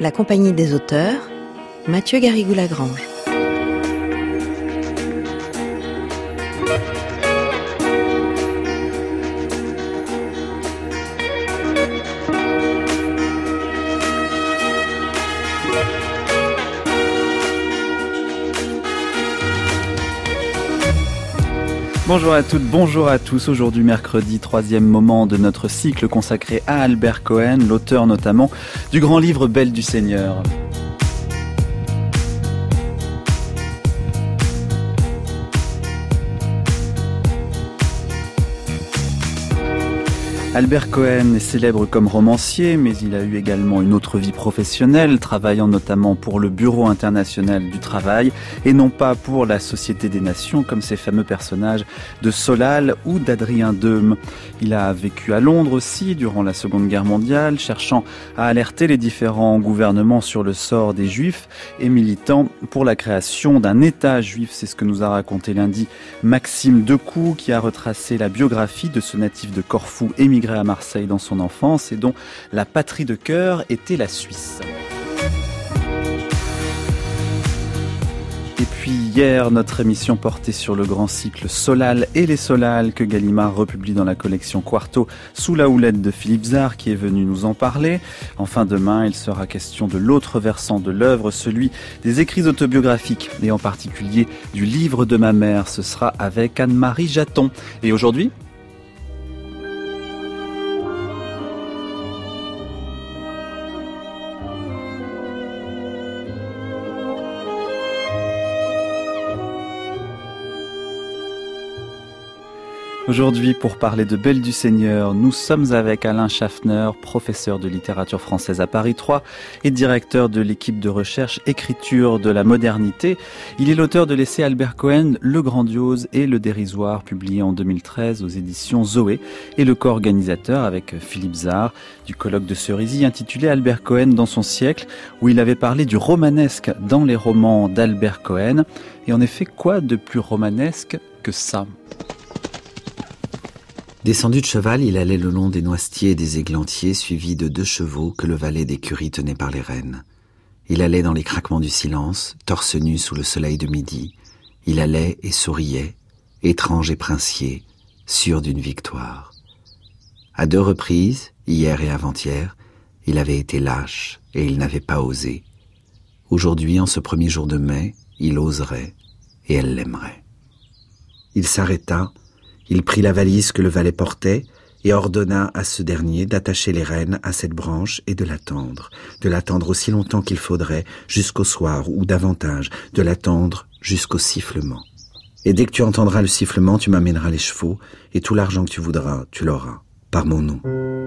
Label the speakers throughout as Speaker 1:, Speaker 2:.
Speaker 1: La Compagnie des auteurs, Mathieu Garrigou-Lagrange.
Speaker 2: Bonjour à toutes, bonjour à tous. Aujourd'hui mercredi, troisième moment de notre cycle consacré à Albert Cohen, l'auteur notamment du grand livre Belle du Seigneur. Albert Cohen est célèbre comme romancier, mais il a eu également une autre vie professionnelle, travaillant notamment pour le Bureau international du travail et non pas pour la Société des Nations, comme ces fameux personnages de Solal ou d'Adrien Deume. Il a vécu à Londres aussi durant la Seconde Guerre mondiale, cherchant à alerter les différents gouvernements sur le sort des Juifs et militant pour la création d'un État juif. C'est ce que nous a raconté lundi Maxime Decoux, qui a retracé la biographie de ce natif de Corfou émigré à Marseille dans son enfance et dont la patrie de cœur était la Suisse. Et puis hier, notre émission portait sur le grand cycle Solal et les Solal que Gallimard republie dans la collection Quarto sous la houlette de Philippe Zard qui est venu nous en parler. Enfin demain, il sera question de l'autre versant de l'œuvre, celui des écrits autobiographiques et en particulier du livre de ma mère. Ce sera avec Anne-Marie Jaton. Et aujourd'hui, pour parler de Belle du Seigneur, nous sommes avec Alain Schaffner, professeur de littérature française à Paris 3 et directeur de l'équipe de recherche Écriture de la modernité. Il est l'auteur de l'essai Albert Cohen, Le grandiose et le dérisoire, publié en 2013 aux éditions Zoé, et le co-organisateur avec Philippe Zard du colloque de Cerisy intitulé Albert Cohen dans son siècle, où il avait parlé du romanesque dans les romans d'Albert Cohen. Et en effet, quoi de plus romanesque que ça ?
Speaker 3: Descendu de cheval, il allait le long des noisetiers et des églantiers, suivi de 2 chevaux que le valet d'écurie tenait par les rênes. Il allait dans les craquements du silence, torse nu sous le soleil de midi. Il allait et souriait, étrange et princier, sûr d'une victoire. À 2 reprises, hier et avant-hier, il avait été lâche et il n'avait pas osé. Aujourd'hui, en ce premier jour de mai, il oserait et elle l'aimerait. Il s'arrêta. Il prit la valise que le valet portait et ordonna à ce dernier d'attacher les rênes à cette branche et de l'attendre aussi longtemps qu'il faudrait, jusqu'au soir ou davantage, de l'attendre jusqu'au sifflement. Et dès que tu entendras le sifflement, tu m'amèneras les chevaux et tout l'argent que tu voudras, tu l'auras, par mon nom.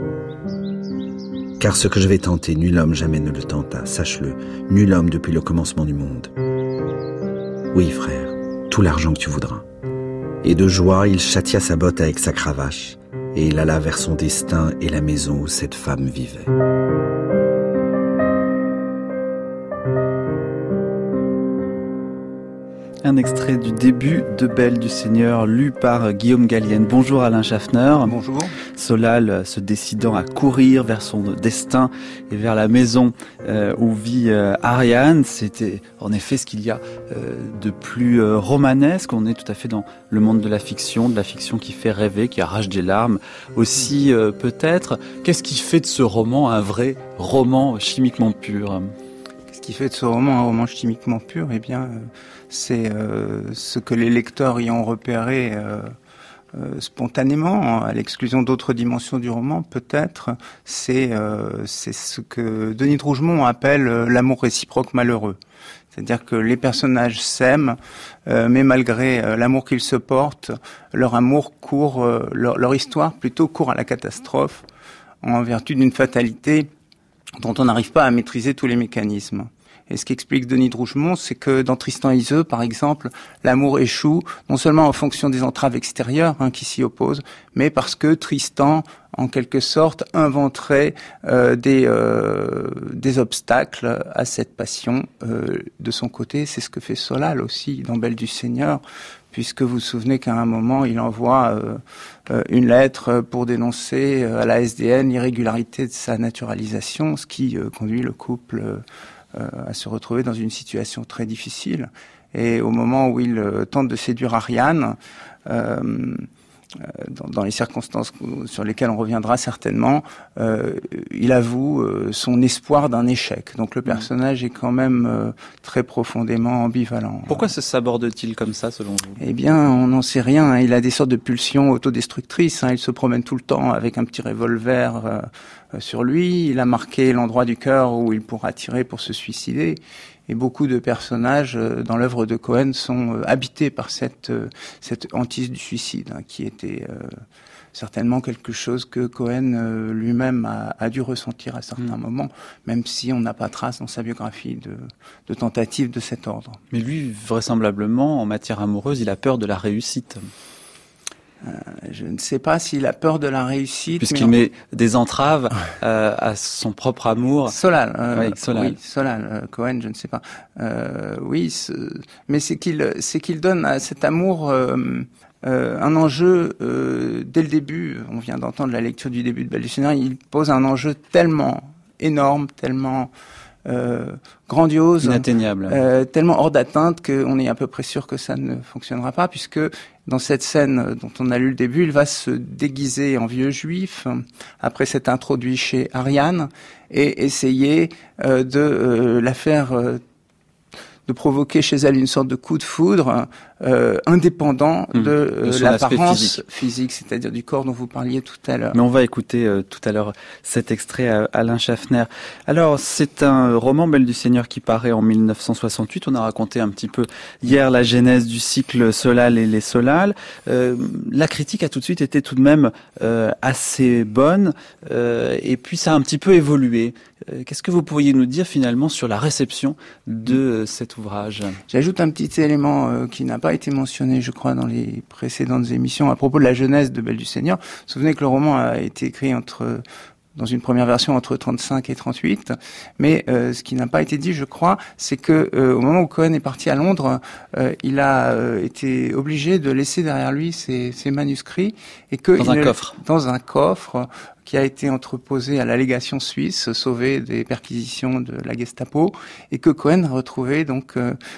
Speaker 3: Car ce que je vais tenter, nul homme jamais ne le tenta, sache-le, nul homme depuis le commencement du monde. Oui, frère, tout l'argent que tu voudras. Et de joie, il châtia sa botte avec sa cravache, et il alla vers son destin et la maison où cette femme vivait.
Speaker 2: Un extrait du début de Belle du Seigneur, lu par Guillaume Gallienne. Bonjour Alain Schaffner.
Speaker 4: Bonjour.
Speaker 2: Solal se décidant à courir vers son destin et vers la maison où vit Ariane. C'était en effet ce qu'il y a de plus romanesque. On est tout à fait dans le monde de la fiction qui fait rêver, qui arrache des larmes aussi peut-être. Qu'est-ce qui fait de ce roman un vrai roman chimiquement pur ?
Speaker 4: Qu'est-ce qui fait de ce roman un roman chimiquement pur ? Eh bien, c'est ce que les lecteurs y ont repéré spontanément, à l'exclusion d'autres dimensions du roman, peut-être. C'est ce que Denis de Rougemont appelle l'amour réciproque malheureux. C'est-à-dire que les personnages s'aiment, mais malgré l'amour qu'ils se portent, leur amour court, leur histoire plutôt court à la catastrophe, en vertu d'une fatalité dont on n'arrive pas à maîtriser tous les mécanismes. Et ce qu'explique Denis de Rougemont, c'est que dans Tristan et Iseult, par exemple, l'amour échoue, non seulement en fonction des entraves extérieures qui s'y opposent, mais parce que Tristan, en quelque sorte, inventerait des obstacles à cette passion de son côté. C'est ce que fait Solal aussi dans Belle du Seigneur, puisque vous vous souvenez qu'à un moment, il envoie une lettre pour dénoncer à la SDN l'irrégularité de sa naturalisation, ce qui conduit le couple à se retrouver dans une situation très difficile. Et au moment où il tente de séduire Ariane, dans les circonstances sur lesquelles on reviendra certainement, il avoue son espoir d'un échec. Donc le personnage est quand même très profondément ambivalent.
Speaker 2: Pourquoi se saborde-t-il comme ça, selon vous ?
Speaker 4: Eh bien, on n'en sait rien. Il a des sortes de pulsions autodestructrices. Il se promène tout le temps avec un petit revolver sur lui. Il a marqué l'endroit du cœur où il pourra tirer pour se suicider. Et beaucoup de personnages dans l'œuvre de Cohen sont habités par cette hantise du suicide, qui était certainement quelque chose que Cohen lui-même a dû ressentir à certains moments, même si on n'a pas trace dans sa biographie de tentatives de cet ordre.
Speaker 2: Mais lui, vraisemblablement, en matière amoureuse, il a peur de la réussite.
Speaker 4: Je ne sais pas s'il a peur de la réussite.
Speaker 2: Puisqu'il met des entraves à son propre amour.
Speaker 4: Solal.
Speaker 2: Solal.
Speaker 4: Oui, Solal. Cohen, je ne sais pas. Mais c'est qu'il donne à cet amour un enjeu dès le début. On vient d'entendre la lecture du début de Belle du Seigneur. Il pose un enjeu tellement énorme, tellement grandiose,
Speaker 2: inatteignable,
Speaker 4: tellement hors d'atteinte qu'on est à peu près sûr que ça ne fonctionnera pas, puisque dans cette scène dont on a lu le début, il va se déguiser en vieux juif après s'être introduit chez Ariane et essayer de la faire de provoquer chez elle une sorte de coup de foudre indépendant de l'apparence physique, c'est-à-dire du corps dont vous parliez tout à l'heure.
Speaker 2: Mais on va écouter tout à l'heure cet extrait à Alain Schaffner. Alors, c'est un roman Belle du Seigneur qui paraît en 1968. On a raconté un petit peu hier la genèse du cycle Solal et les Solal. La critique a tout de suite été tout de même assez bonne, et puis ça a un petit peu évolué. Qu'est-ce que vous pourriez nous dire finalement sur la réception de cet ouvrage ?
Speaker 4: J'ajoute un petit élément qui n'a pas été mentionné, je crois, dans les précédentes émissions à propos de la genèse de Belle du Seigneur. Vous vous souvenez que le roman a été écrit dans une première version entre 35 et 38, mais ce qui n'a pas été dit, je crois, c'est que au moment où Cohen est parti à Londres, il a été obligé de laisser derrière lui ses manuscrits et que dans un coffre qui a été entreposé à la légation suisse, sauvé des perquisitions de la Gestapo, et que Cohen a retrouvé donc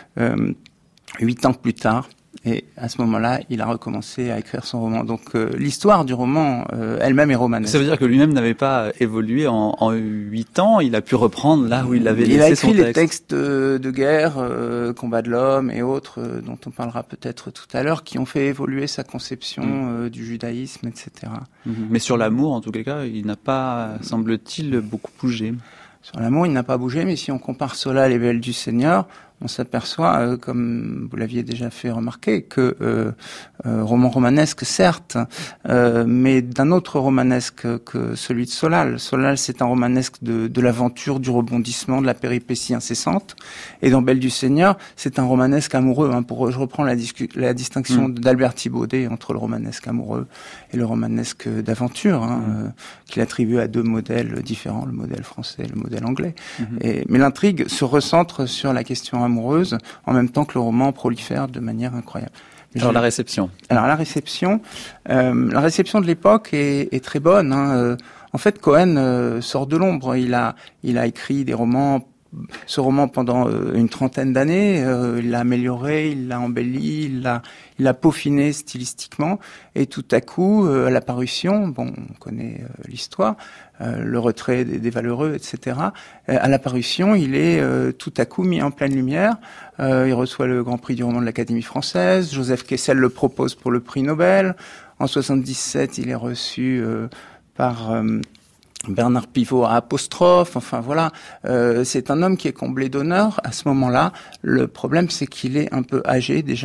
Speaker 4: 8 ans plus tard. Et à ce moment-là, il a recommencé à écrire son roman. Donc l'histoire du roman elle-même est romanesque.
Speaker 2: Ça veut dire que lui-même n'avait pas évolué en 8 ans, il a pu reprendre là où il avait laissé son texte.
Speaker 4: Il a écrit les textes de guerre, Combat de l'homme et autres, dont on parlera peut-être tout à l'heure, qui ont fait évoluer sa conception du judaïsme, etc.
Speaker 2: Mais sur l'amour, en tout cas, il n'a pas, semble-t-il, beaucoup bougé.
Speaker 4: Sur l'amour, il n'a pas bougé, mais si on compare Solal et Belle du Seigneur, on s'aperçoit, comme vous l'aviez déjà fait remarquer, que roman romanesque, certes, mais d'un autre romanesque que celui de Solal. Solal, c'est un romanesque de l'aventure, du rebondissement, de la péripétie incessante. Et dans Belle du Seigneur, c'est un romanesque amoureux. Je reprends la distinction d'Albert Thibaudet entre le romanesque amoureux et le romanesque d'aventure, qu'il attribue à deux modèles différents, le modèle français et le modèle anglais. Mais l'intrigue se recentre sur la question amoureuse, en même temps que le roman prolifère de manière incroyable.
Speaker 2: Alors la réception.
Speaker 4: La réception de l'époque est très bonne. En fait, Cohen sort de l'ombre. Il a écrit ce roman pendant une trentaine d'années. Il l'a amélioré, il l'a embelli, il l'a peaufiné stylistiquement. Et tout à coup, à la parution, on connaît l'histoire, le retrait des valeureux, etc. À la parution, il est tout à coup mis en pleine lumière. Il reçoit le Grand Prix du roman de l'Académie française. Joseph Kessel le propose pour le prix Nobel. En 77, il est reçu par Bernard Pivot à Apostrophe. Enfin voilà, c'est un homme qui est comblé d'honneur à ce moment-là. Le problème, c'est qu'il est un peu âgé déjà,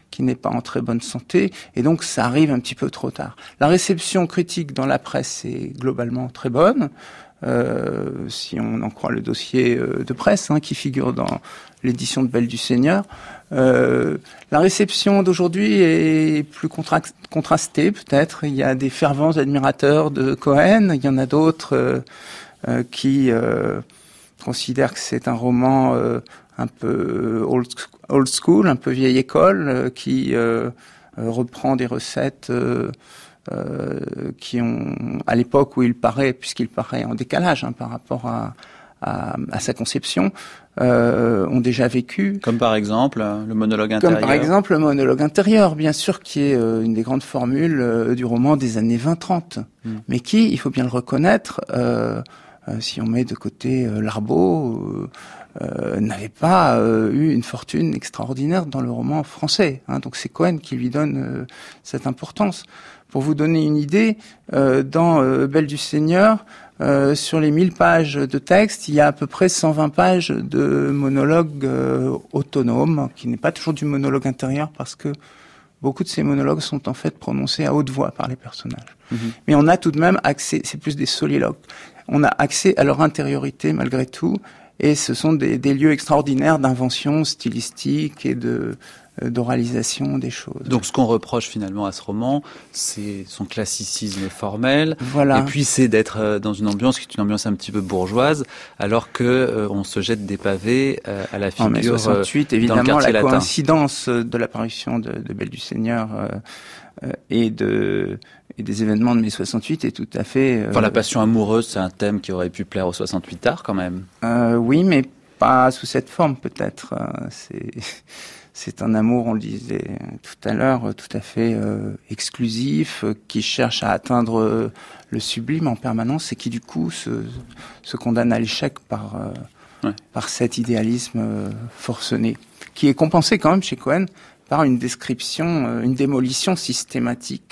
Speaker 4: qui n'est pas en très bonne santé, et donc ça arrive un petit peu trop tard. La réception critique dans la presse est globalement très bonne, si on en croit le dossier de presse qui figure dans l'édition de Belle du Seigneur. La réception d'aujourd'hui est plus contrastée peut-être. Il y a des fervents admirateurs de Cohen, il y en a d'autres qui considèrent que c'est un roman un peu old school, un peu vieille école, qui reprend des recettes qui ont, à l'époque où il paraît, puisqu'il paraît en décalage par rapport à sa conception, ont déjà vécu.
Speaker 2: Comme par exemple le monologue intérieur.
Speaker 4: Comme par exemple le monologue intérieur, bien sûr, qui est une des grandes formules du roman des années 20-30, mais qui, il faut bien le reconnaître, si on met de côté Larbeau, n'avait pas eu une fortune extraordinaire dans le roman français. Donc c'est Cohen qui lui donne cette importance. Pour vous donner une idée, dans Belle du Seigneur, sur les 1000 pages de texte, il y a à peu près 120 pages de monologues autonomes, qui n'est pas toujours du monologue intérieur, parce que beaucoup de ces monologues sont en fait prononcés à haute voix par les personnages. Mais on a tout de même accès, c'est plus des soliloques, on a accès à leur intériorité malgré tout, et ce sont des lieux extraordinaires d'invention stylistique et d'oralisation des choses.
Speaker 2: Donc ce qu'on reproche finalement à ce roman, c'est son classicisme formel,
Speaker 4: voilà.
Speaker 2: Et puis c'est d'être dans une ambiance qui est une ambiance un petit peu bourgeoise, alors que on se jette des pavés à la figure
Speaker 4: en mai 68, évidemment,
Speaker 2: dans le quartier
Speaker 4: la
Speaker 2: latin.
Speaker 4: Coïncidence de l'apparition de Belle du Seigneur et des événements de mai 68 est tout à fait...
Speaker 2: Enfin, la passion amoureuse, c'est un thème qui aurait pu plaire aux 68 arts quand même.
Speaker 4: Oui, mais pas sous cette forme peut-être. C'est un amour, on le disait tout à l'heure, tout à fait exclusif, qui cherche à atteindre le sublime en permanence et qui du coup se condamne à l'échec par cet idéalisme forcené, qui est compensé quand même chez Cohen par une description, une démolition systématique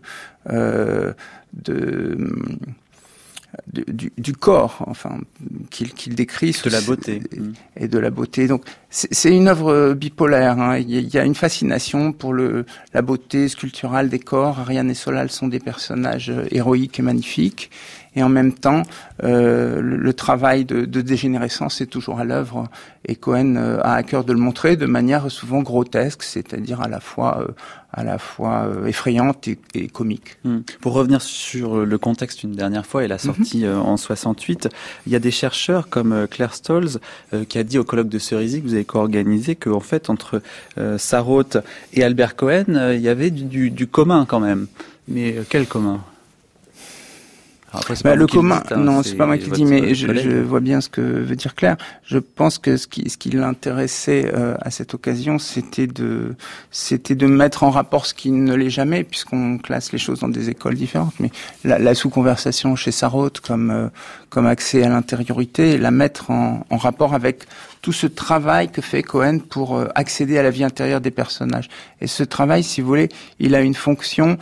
Speaker 4: du corps, enfin, qu'il décrit.
Speaker 2: De la beauté.
Speaker 4: Et de la beauté. Donc, c'est une œuvre bipolaire. Il y a une fascination pour la beauté sculpturale des corps. Ariane et Solal sont des personnages héroïques et magnifiques. Et en même temps, le travail de dégénérescence est toujours à l'œuvre. Et Cohen a à cœur de le montrer de manière souvent grotesque, c'est-à-dire à la fois effrayante et comique.
Speaker 2: Pour revenir sur le contexte une dernière fois et la sortie en 68, il y a des chercheurs comme Claire Stolz qui a dit au colloque de Cerisy que vous avez co-organisé qu'en fait entre Sarraute et Albert Cohen, il y avait du commun quand même. Mais quel commun ? Après,
Speaker 4: le commun, non, c'est pas moi qui le dis, mais je vois bien ce que veut dire Claire. Je pense que ce qui l'intéressait à cette occasion, c'était de mettre en rapport ce qui ne l'est jamais, puisqu'on classe les choses dans des écoles différentes. Mais la sous-conversation chez Sarraute comme accès à l'intériorité, la mettre en rapport avec tout ce travail que fait Cohen pour accéder à la vie intérieure des personnages. Et ce travail, si vous voulez, il a une fonction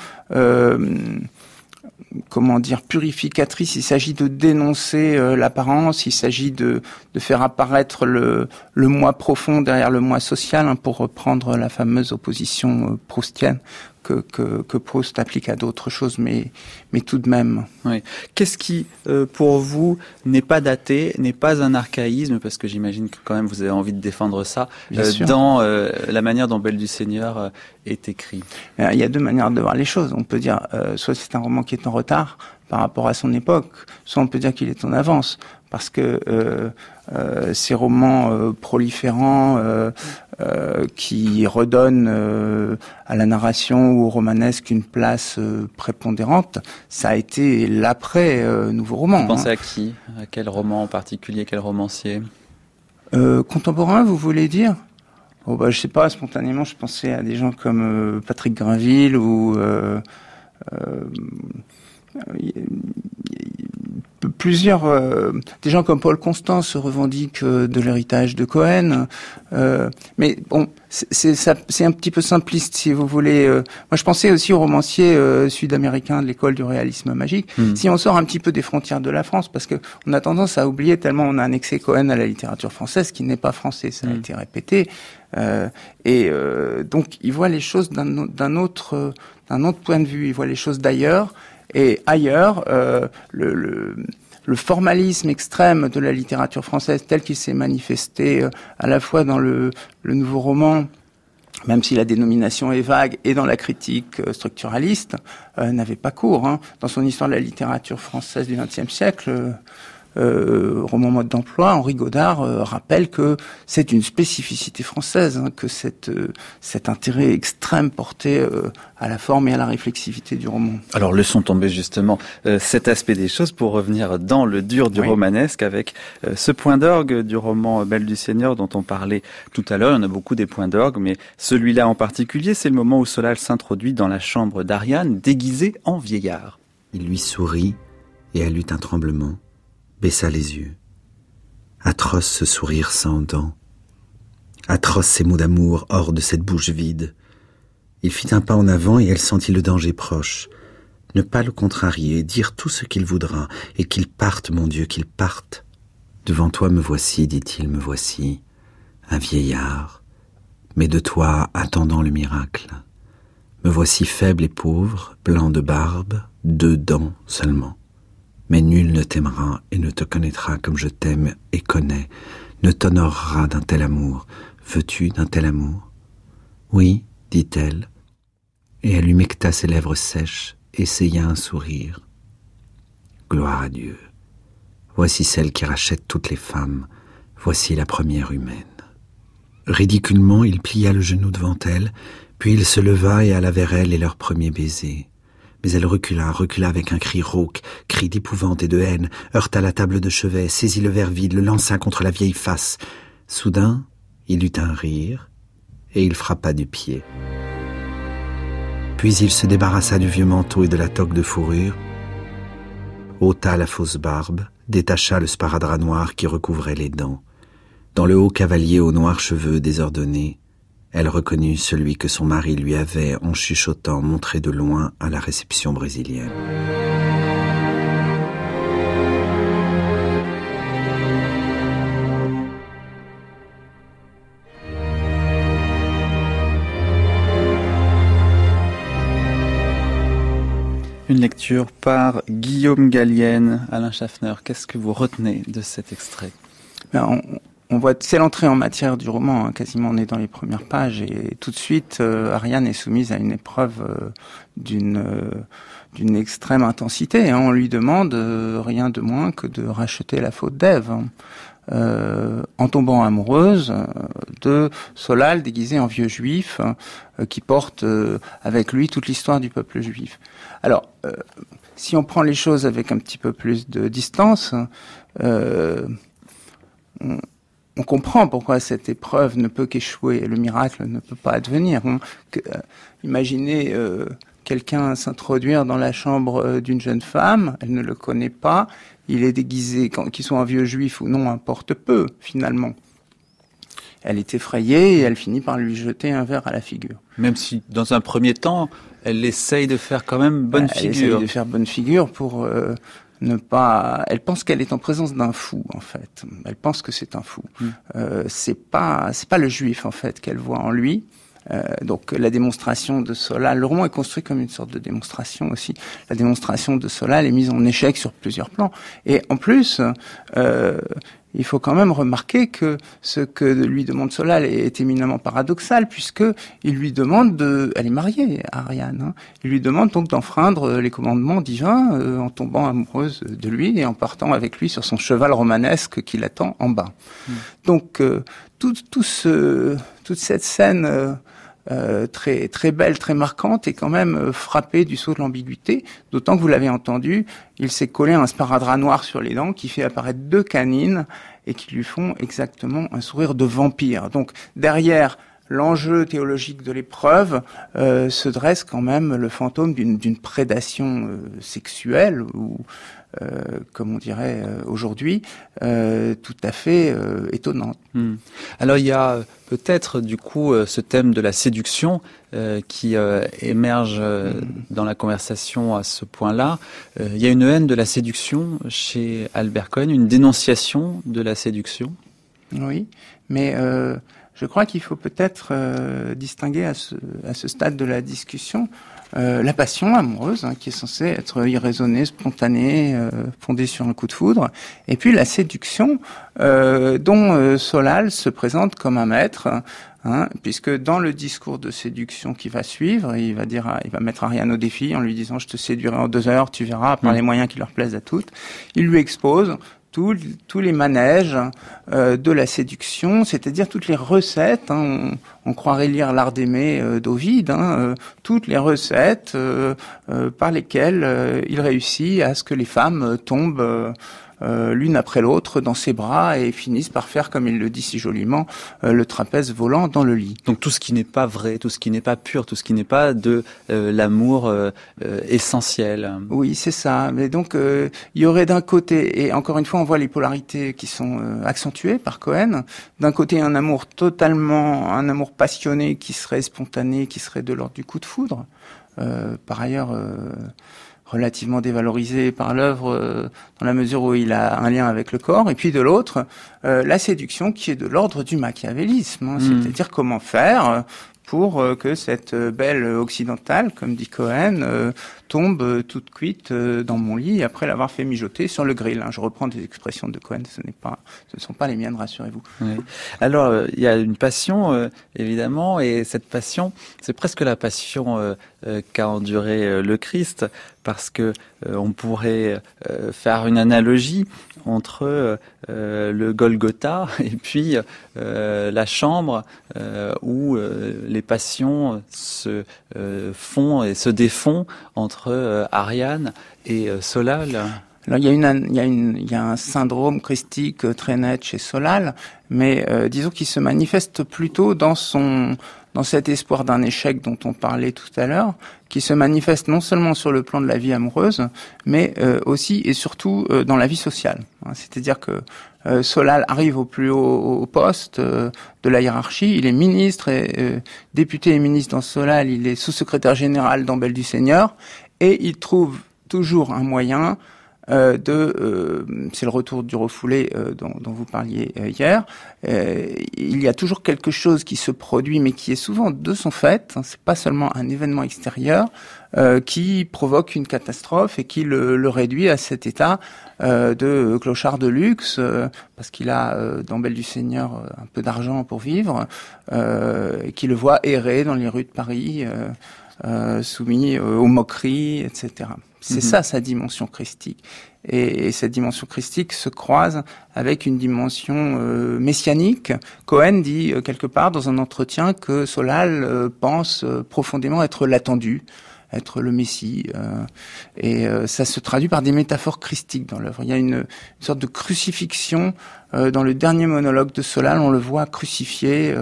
Speaker 4: purificatrice. Il s'agit de dénoncer l'apparence, il s'agit de faire apparaître le moi profond derrière le moi social, pour reprendre la fameuse opposition proustienne que Proust applique à d'autres choses, mais tout de même.
Speaker 2: Oui. Qu'est-ce qui, pour vous, n'est pas daté, n'est pas un archaïsme, parce que j'imagine que quand même vous avez envie de défendre ça, dans la manière dont Belle du Seigneur est écrit?
Speaker 4: Il y a deux manières de voir les choses. On peut dire, soit c'est un roman qui est en retard par rapport à son époque, soit on peut dire qu'il est en avance, parce que ces romans proliférants qui redonnent à la narration ou au romanesque une place prépondérante, ça a été l'après nouveau roman.
Speaker 2: Vous pensez à qui? À quel roman en particulier? Quel romancier?
Speaker 4: Contemporain, vous voulez dire? Je sais pas, spontanément, je pensais à des gens comme Patrick Grinville ou plusieurs des gens comme Paul Constant se revendiquent de l'héritage de Cohen, mais bon, c'est un petit peu simpliste si vous voulez. Moi, je pensais aussi aux romanciers sud-américains de l'école du réalisme magique. Si on sort un petit peu des frontières de la France, parce que on a tendance à oublier tellement on a annexé Cohen à la littérature française, qui n'est pas français, ça a été répété. Donc il voit les choses d'un autre point de vue, il voit les choses d'ailleurs, et ailleurs, le formalisme extrême de la littérature française tel qu'il s'est manifesté à la fois dans le nouveau roman, même si la dénomination est vague, et dans la critique structuraliste, n'avait pas cours. Dans son histoire de la littérature française du XXe siècle, roman mode d'emploi, Henri Godard rappelle que c'est une spécificité française, que cet intérêt extrême porté à la forme et à la réflexivité du roman.
Speaker 2: Alors laissons tomber justement cet aspect des choses pour revenir dans le dur du romanesque avec ce point d'orgue du roman Belle du Seigneur dont on parlait tout à l'heure. Il y en a beaucoup des points d'orgue, mais celui-là en particulier, c'est le moment où Solal s'introduit dans la chambre d'Ariane déguisée en vieillard.
Speaker 3: Il lui sourit et elle eut un tremblement, baissa les yeux. Atroce ce sourire sans dents. Atroce ces mots d'amour hors de cette bouche vide. Il fit un pas en avant et elle sentit le danger proche. Ne pas le contrarier, dire tout ce qu'il voudra, et qu'il parte, mon Dieu, qu'il parte. Devant toi me voici, dit-il, me voici, un vieillard, mais de toi attendant le miracle. Me voici faible et pauvre, blanc de barbe, 2 dents seulement. Mais nul ne t'aimera et ne te connaîtra comme je t'aime et connais, ne t'honorera d'un tel amour. Veux-tu d'un tel amour ? Oui, dit-elle, et elle humecta ses lèvres sèches, essaya un sourire. Gloire à Dieu. Voici celle qui rachète toutes les femmes, voici la première humaine. Ridiculement, il plia le genou devant elle, puis il se leva et alla vers elle et leur premier baiser. Mais elle recula avec un cri rauque, cri d'épouvante et de haine, heurta la table de chevet, saisit le verre vide, le lança contre la vieille face. Soudain, il eut un rire, et il frappa du pied. Puis il se débarrassa du vieux manteau et de la toque de fourrure, ôta la fausse barbe, détacha le sparadrap noir qui recouvrait les dents. Dans le haut cavalier aux noirs cheveux désordonnés, elle reconnut celui que son mari lui avait, en chuchotant, montré de loin à la réception brésilienne.
Speaker 2: Une lecture par Guillaume Gallienne. Alain Schaffner, qu'est-ce que vous retenez de cet extrait ?
Speaker 4: On voit, c'est l'entrée en matière du roman, quasiment on est dans les premières pages, et tout de suite, Ariane est soumise à une épreuve d'une extrême intensité. On lui demande rien de moins que de racheter la faute d'Ève, en tombant amoureuse de Solal déguisé en vieux juif, qui porte avec lui toute l'histoire du peuple juif. Alors, si on prend les choses avec un petit peu plus de distance, on comprend pourquoi cette épreuve ne peut qu'échouer, le miracle ne peut pas advenir. Imaginez quelqu'un s'introduire dans la chambre d'une jeune femme, elle ne le connaît pas, il est déguisé, qu'il soit un vieux juif ou non, importe peu, finalement. Elle est effrayée et elle finit par lui jeter un verre à la figure.
Speaker 2: Même si, dans un premier temps, elle essaye de faire quand même bonne figure.
Speaker 4: Elle essaye de faire bonne figure pour ne pas... Elle pense qu'elle est en présence d'un fou, en fait. Elle pense que c'est un fou. C'est pas le juif, en fait, qu'elle voit en lui. Donc la démonstration de Solal, le roman est construit comme une sorte de démonstration aussi. La démonstration de Solal est mise en échec sur plusieurs plans. Et en plus, il faut quand même remarquer que ce que lui demande Solal est éminemment paradoxal, puisque il lui demande elle est mariée, Ariane, il lui demande donc d'enfreindre les commandements divins en tombant amoureuse de lui et en partant avec lui sur son cheval romanesque qui l'attend en bas. Donc toute cette scène très très belle, très marquante, est quand même frappée du sceau de l'ambiguïté, d'autant que vous l'avez entendu, il s'est collé un sparadrap noir sur les dents qui fait apparaître 2 canines et qui lui font exactement un sourire de vampire. Donc derrière l'enjeu théologique de l'épreuve se dresse quand même le fantôme d'une prédation sexuelle ou comme on dirait aujourd'hui, tout à fait étonnante.
Speaker 2: Alors il y a peut-être du coup ce thème de la séduction qui émerge dans la conversation à ce point-là. Il y a une haine de la séduction chez Albert Cohen, une dénonciation de la séduction.
Speaker 4: Oui, mais je crois qu'il faut peut-être distinguer à ce stade de la discussion la passion amoureuse, qui est censée être irraisonnée, spontanée, fondée sur un coup de foudre, et puis la séduction dont Solal se présente comme un maître, puisque dans le discours de séduction qui va suivre, il va mettre Ariane au défi en lui disant « Je te séduirai en 2 heures, tu verras, par les moyens qui leur plaisent à toutes ». Il lui expose tous les manèges de la séduction, c'est-à-dire toutes les recettes, on croirait lire l'art d'aimer d'Ovide, toutes les recettes par lesquelles il réussit à ce que les femmes tombent l'une après l'autre dans ses bras et finissent par faire, comme il le dit si joliment, le trapèze volant dans le lit.
Speaker 2: Donc tout ce qui n'est pas vrai, tout ce qui n'est pas pur, tout ce qui n'est pas de l'amour essentiel.
Speaker 4: Oui, c'est ça. Mais donc il y aurait d'un côté, et encore une fois on voit les polarités qui sont accentuées par Cohen, d'un côté un amour passionné qui serait spontané, qui serait de l'ordre du coup de foudre, par ailleurs relativement dévalorisé par l'œuvre dans la mesure où il a un lien avec le corps, et puis de l'autre, la séduction qui est de l'ordre du machiavélisme, c'est-à-dire comment faire pour que cette belle occidentale, comme dit Cohen, tombe toute cuite dans mon lit après l'avoir fait mijoter sur le grill. Je reprends des expressions de Cohen, ce ne sont pas les miennes, rassurez-vous.
Speaker 2: Oui. Alors, il y a une passion, évidemment, et cette passion, c'est presque la passion qu'a enduré le Christ, parce que on pourrait faire une analogie entre le Golgotha et puis la chambre où les passions se font et se défont entre Ariane et Solal.
Speaker 4: Alors il y a un syndrome christique très net chez Solal, mais disons qu'il se manifeste plutôt dans cet espoir d'un échec dont on parlait tout à l'heure, qui se manifeste non seulement sur le plan de la vie amoureuse, mais aussi et surtout dans la vie sociale. C'est-à-dire que Solal arrive au plus haut poste de la hiérarchie, il est ministre, député et ministre dans Solal, il est sous-secrétaire général dans Belle du Seigneur, et il trouve toujours un moyen c'est le retour du refoulé dont vous parliez hier. Il y a toujours quelque chose qui se produit, mais qui est souvent de son fait. C'est pas seulement un événement extérieur qui provoque une catastrophe et qui le réduit à cet état de clochard de luxe, parce qu'il a dans Belle du Seigneur un peu d'argent pour vivre, et qui le voit errer dans les rues de Paris, soumis aux moqueries, etc. C'est ça sa dimension christique. Et cette dimension christique se croise avec une dimension messianique. Cohen dit quelque part dans un entretien que Solal pense profondément être l'attendu, être le Messie. Et ça se traduit par des métaphores christiques dans l'œuvre. Il y a une sorte de crucifixion dans le dernier monologue de Solal. On le voit crucifié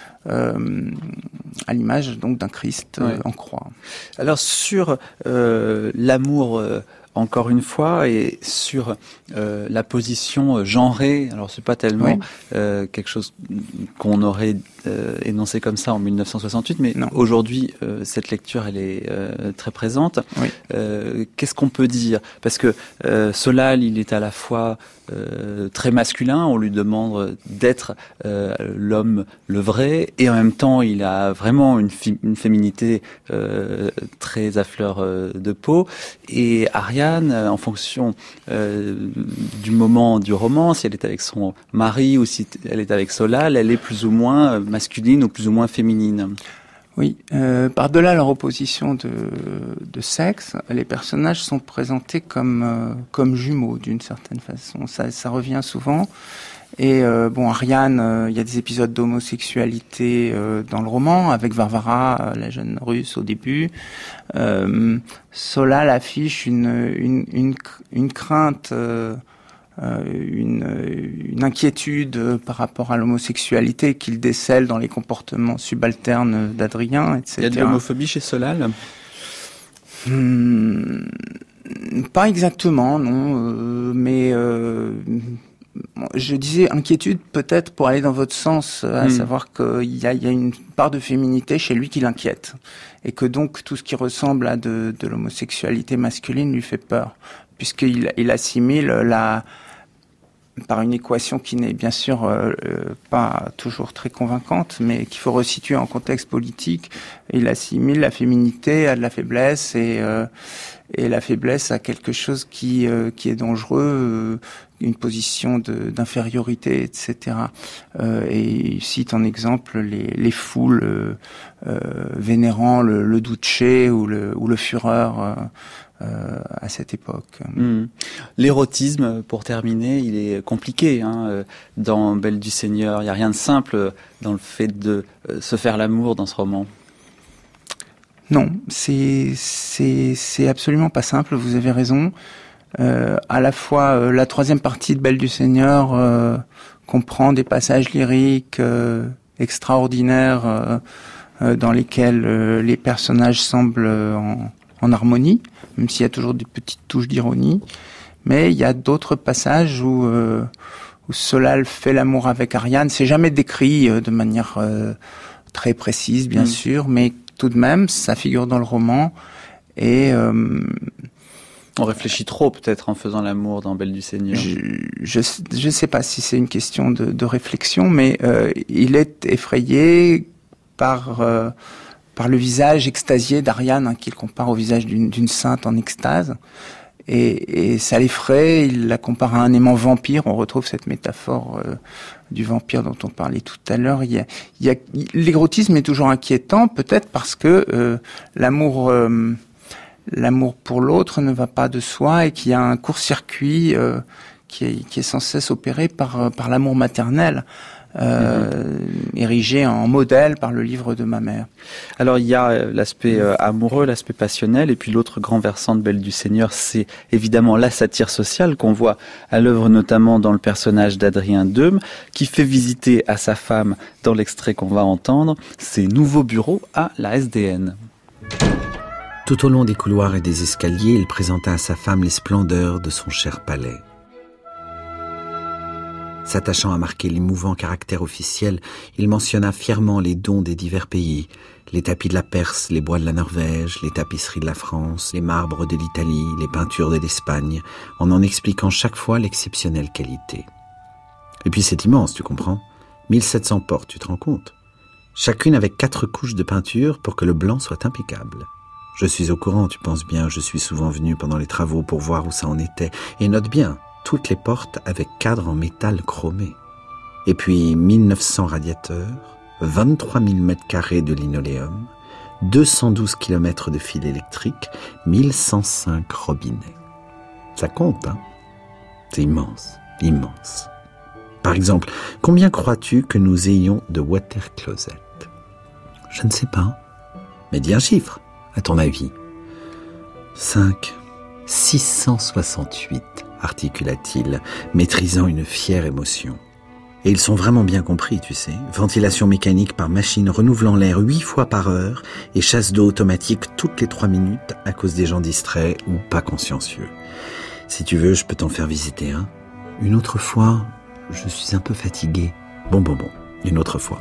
Speaker 4: à l'image donc d'un Christ en croix.
Speaker 2: Alors sur l'amour, encore une fois, et sur la position genrée, alors c'est pas tellement quelque chose qu'on aurait énoncé comme ça en 1968, mais aujourd'hui cette lecture elle est très présente. Qu'est-ce qu'on peut dire? Parce que Solal, il est à la fois très masculin, on lui demande d'être l'homme le vrai, et en même temps il a vraiment une féminité très à fleur de peau. Et Ariane, en fonction du moment du roman, si elle est avec son mari ou si elle est avec Solal, elle est plus ou moins masculine ou plus ou moins féminine.
Speaker 4: Oui, par-delà leur opposition de sexe, les personnages sont présentés comme jumeaux d'une certaine façon. Ça revient souvent. Et Ariane, il y a des épisodes d'homosexualité dans le roman avec Varvara, la jeune Russe au début. Solal affiche une crainte, une inquiétude par rapport à l'homosexualité qu'il décèle dans les comportements subalternes d'Adrien, etc.
Speaker 2: Il y a de l'homophobie chez Solal?
Speaker 4: Pas exactement, non. Mais je disais inquiétude peut-être pour aller dans votre sens, à savoir qu'il y a une part de féminité chez lui qui l'inquiète. Et que donc tout ce qui ressemble à de l'homosexualité masculine lui fait peur. Puisqu'il assimile par une équation qui n'est bien sûr pas toujours très convaincante, mais qu'il faut resituer en contexte politique. Il assimile la féminité à de la faiblesse et la faiblesse à quelque chose qui est dangereux, une position d'infériorité, etc. Et il cite en exemple les foules vénérant le duce ou le Führer à cette époque.
Speaker 2: L'érotisme, pour terminer, il est compliqué. Dans Belle du Seigneur, il n'y a rien de simple dans le fait de se faire l'amour dans ce roman.
Speaker 4: Non, c'est absolument pas simple, vous avez raison. À la fois, la troisième partie de Belle du Seigneur comprend des passages lyriques extraordinaires dans lesquels les personnages semblent en harmonie, même s'il y a toujours des petites touches d'ironie. Mais il y a d'autres passages où Solal fait l'amour avec Ariane. C'est jamais décrit de manière très précise, bien sûr, mais tout de même, ça figure dans le roman. Et
Speaker 2: on réfléchit trop peut-être en faisant l'amour dans Belle du Seigneur.
Speaker 4: Je sais pas si c'est une question de réflexion, mais il est effrayé par le visage extasié d'Ariane, qu'il compare au visage d'une sainte en extase. Et ça l'effraie, il la compare à un aimant vampire. On retrouve cette métaphore du vampire dont on parlait tout à l'heure. L'érotisme est toujours inquiétant, peut-être parce que l'amour pour l'autre ne va pas de soi et qu'il y a un court-circuit qui est sans cesse opéré par l'amour maternel. Érigé en modèle par le livre de ma mère.
Speaker 2: Alors il y a l'aspect amoureux, l'aspect passionnel, et puis l'autre grand versant de Belle du Seigneur, c'est évidemment la satire sociale qu'on voit à l'œuvre notamment dans le personnage d'Adrien Deume, qui fait visiter à sa femme, dans l'extrait qu'on va entendre, ses nouveaux bureaux à la SDN.
Speaker 3: Tout au long des couloirs et des escaliers, il présenta à sa femme les splendeurs de son cher palais. S'attachant à marquer l'émouvant caractère officiel, il mentionna fièrement les dons des divers pays, les tapis de la Perse, les bois de la Norvège, les tapisseries de la France, les marbres de l'Italie, les peintures de l'Espagne, en expliquant chaque fois l'exceptionnelle qualité. Et puis c'est immense, tu comprends ? 1700 portes, tu te rends compte ? Chacune avec 4 couches de peinture pour que le blanc soit impeccable. Je suis au courant, tu penses bien, je suis souvent venu pendant les travaux pour voir où ça en était, et note bien, toutes les portes avec cadre en métal chromé. Et puis 1900 radiateurs, 23 000 mètres carrés de linoléum, 212 km de fil électrique, 1105 robinets. Ça compte, hein ? C'est immense, immense. Par exemple, combien crois-tu que nous ayons de water closet ? Je ne sais pas. Mais dis un chiffre, à ton avis. 5, 668, articula-t-il, maîtrisant une fière émotion. Et ils sont vraiment bien compris, tu sais. Ventilation mécanique par machine renouvelant l'air 8 fois par heure et chasse d'eau automatique toutes les 3 minutes à cause des gens distraits ou pas consciencieux. Si tu veux, je peux t'en faire visiter un. Une autre fois, je suis un peu fatigué. Bon, une autre fois.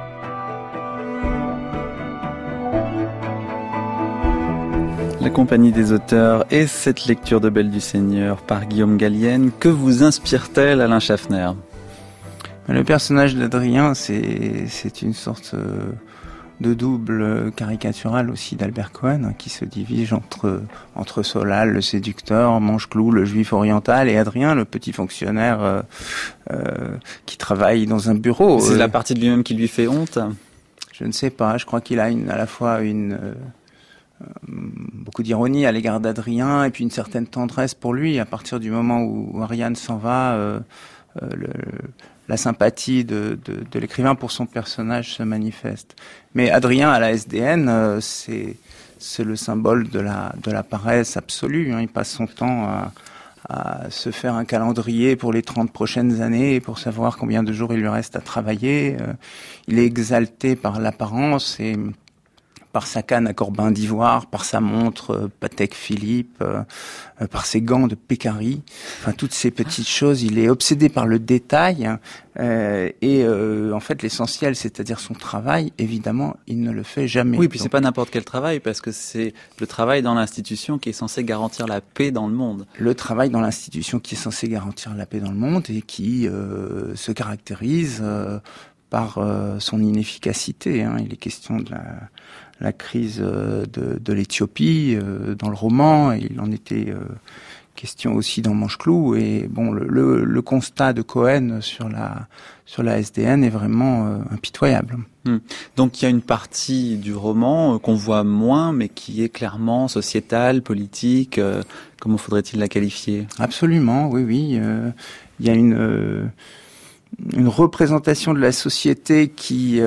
Speaker 2: La Compagnie des auteurs et cette lecture de Belle du Seigneur par Guillaume Gallienne, que vous inspire-t-elle, Alain Schaffner ?
Speaker 4: Le personnage d'Adrien, c'est une sorte de double caricatural aussi d'Albert Cohen, qui se divise entre Solal, le séducteur, Mancheclou, le juif oriental, et Adrien, le petit fonctionnaire qui travaille dans un bureau.
Speaker 2: C'est la partie de lui-même qui lui fait honte ?
Speaker 4: Je ne sais pas, je crois qu'il a à la fois beaucoup d'ironie à l'égard d'Adrien et puis une certaine tendresse pour lui. À partir du moment où Ariane s'en va, la sympathie de l'écrivain pour son personnage se manifeste. Mais Adrien à la SDN, c'est le symbole de la paresse absolue. Il passe son temps à se faire un calendrier pour les 30 prochaines années pour savoir combien de jours il lui reste à travailler. Il est exalté par l'apparence et par sa canne à corbin d'ivoire, par sa montre Patek Philippe, par ses gants de Pécari. Enfin, toutes ces petites choses. Il est obsédé par le détail. En fait, l'essentiel, c'est-à-dire son travail, évidemment, il ne le fait jamais.
Speaker 2: Oui, puis c'est pas n'importe quel travail, parce que c'est le travail dans l'institution qui est censé garantir la paix dans le monde.
Speaker 4: Le travail dans l'institution qui est censé garantir la paix dans le monde et qui se caractérise par son inefficacité. Il est question de la crise de l'Éthiopie dans le roman, et il en était question aussi dans Manche-Clou. Et bon, le constat de Cohen sur la SDN est vraiment impitoyable.
Speaker 2: Donc il y a une partie du roman qu'on voit moins, mais qui est clairement sociétale, politique. Comment faudrait-il la qualifier ?
Speaker 4: Absolument, oui. Il y a une représentation de la société qui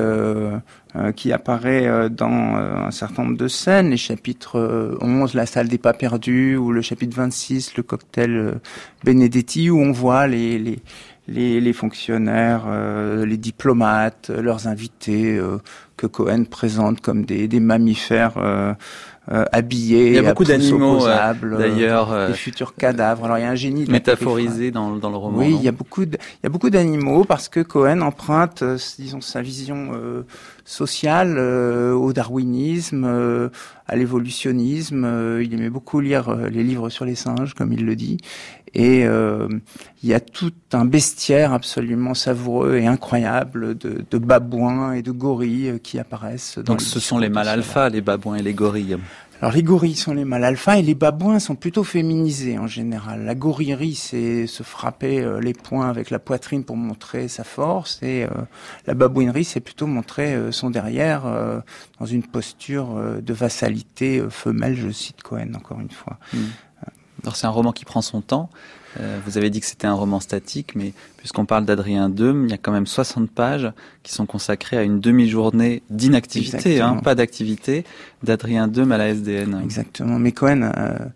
Speaker 4: apparaît dans un certain nombre de scènes, les chapitres 11, la salle des pas perdus, ou le chapitre 26, le cocktail Benedetti, où on voit les fonctionnaires, les diplomates, leurs invités que Cohen présente comme des mammifères habillés.
Speaker 2: Il y a beaucoup d'animaux,
Speaker 4: d'ailleurs, des futurs cadavres. Alors il y a un génie
Speaker 2: métaphorisé dans le roman.
Speaker 4: Oui, il y a beaucoup d'animaux parce que Cohen emprunte, disons, sa vision sociale au darwinisme, à l'évolutionnisme. Il aimait beaucoup lire les livres sur les singes, comme il le dit. Et il y a tout un bestiaire absolument savoureux et incroyable de babouins et de gorilles qui apparaissent.
Speaker 2: Donc ce sont les mâles alpha, les babouins et les gorilles.
Speaker 4: Alors les gorilles sont les mâles alpha et les babouins sont plutôt féminisés en général. La gorillerie, c'est se frapper les poings avec la poitrine pour montrer sa force, et la babouinerie, c'est plutôt montrer son derrière dans une posture de vassalité femelle, je cite Cohen encore une fois.
Speaker 2: Alors c'est un roman qui prend son temps. Vous avez dit que c'était un roman statique, mais puisqu'on parle d'Adrien Deume, il y a quand même 60 pages qui sont consacrées à une demi-journée d'inactivité, pas d'activité, d'Adrien Deume à la SDN.
Speaker 4: Exactement, mais Cohen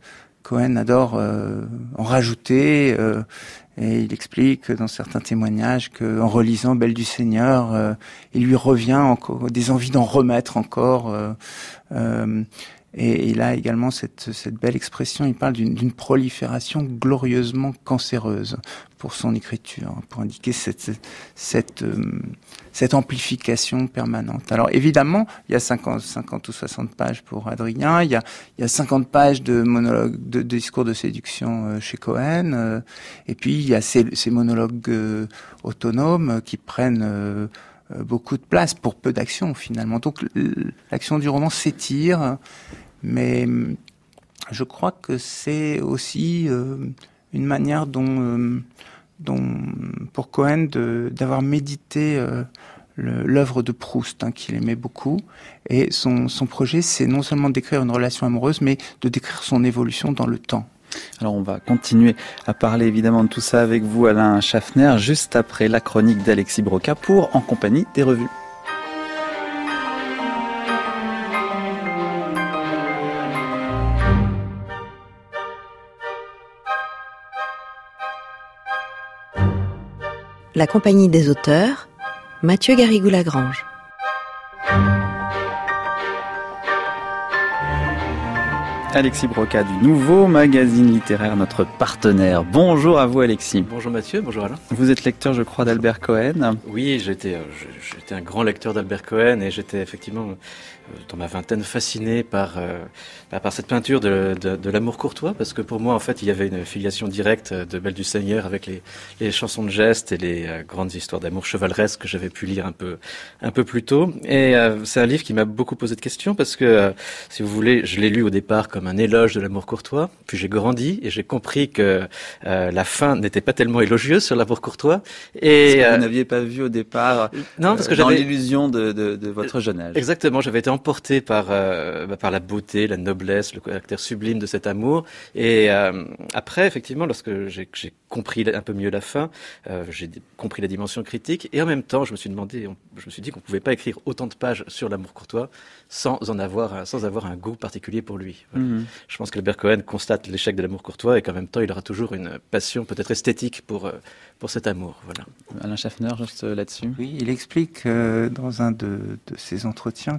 Speaker 4: adore en rajouter, et il explique dans certains témoignages qu'en relisant Belle du Seigneur, il lui revient encore des envies d'en remettre encore. Et il a également cette belle expression, il parle d'une prolifération glorieusement cancéreuse pour son écriture, pour indiquer cette amplification permanente. Alors évidemment, il y a 50 ou 60 pages pour Adrien, il y a 50 pages de monologues, de discours de séduction chez Cohen, et puis il y a ces monologues autonomes qui prennent beaucoup de place pour peu d'action finalement. Donc l'action du roman s'étire, mais je crois que c'est aussi une manière dont pour Cohen d'avoir médité l'œuvre de Proust, qu'il aimait beaucoup, et son projet, c'est non seulement d'écrire une relation amoureuse, mais de décrire son évolution dans le temps.
Speaker 2: Alors on va continuer à parler évidemment de tout ça avec vous, Alain Schaffner, juste après la chronique d'Alexis Broca pour En compagnie des revues.
Speaker 1: La compagnie des auteurs, Mathieu Garrigou-Lagrange.
Speaker 2: Alexis Broca du Nouveau Magazine Littéraire, notre partenaire. Bonjour à vous Alexis.
Speaker 5: Bonjour Mathieu, bonjour Alain.
Speaker 2: Vous êtes lecteur, je crois, d'Albert Cohen.
Speaker 5: Oui, j'étais un grand lecteur d'Albert Cohen, et j'étais effectivement dans ma vingtaine fasciné par cette peinture de l'amour courtois, parce que pour moi en fait il y avait une filiation directe de Belle du Seigneur avec les chansons de geste et les grandes histoires d'amour chevaleresques que j'avais pu lire un peu plus tôt. Et c'est un livre qui m'a beaucoup posé de questions, parce que si vous voulez, je l'ai lu au départ comme un éloge de l'amour courtois, puis j'ai grandi et j'ai compris que la fin n'était pas tellement élogieuse sur l'amour courtois.
Speaker 2: Et parce que vous n'aviez pas vu au départ
Speaker 5: non, parce que
Speaker 2: dans l'illusion de votre jeune âge.
Speaker 5: Exactement, j'avais été emporté par la beauté, la noblesse, le caractère sublime de cet amour. Et après, effectivement, lorsque j'ai compris un peu mieux la fin, j'ai compris la dimension critique, et en même temps, je me suis dit qu'on pouvait pas écrire autant de pages sur l'amour courtois sans avoir un goût particulier pour lui. Voilà. Je pense qu'Albert Cohen constate l'échec de l'amour courtois, et qu'en même temps, il aura toujours une passion peut-être esthétique pour cet amour. Voilà.
Speaker 2: Alain Schaffner, juste là-dessus.
Speaker 4: Oui, il explique dans un de ses entretiens que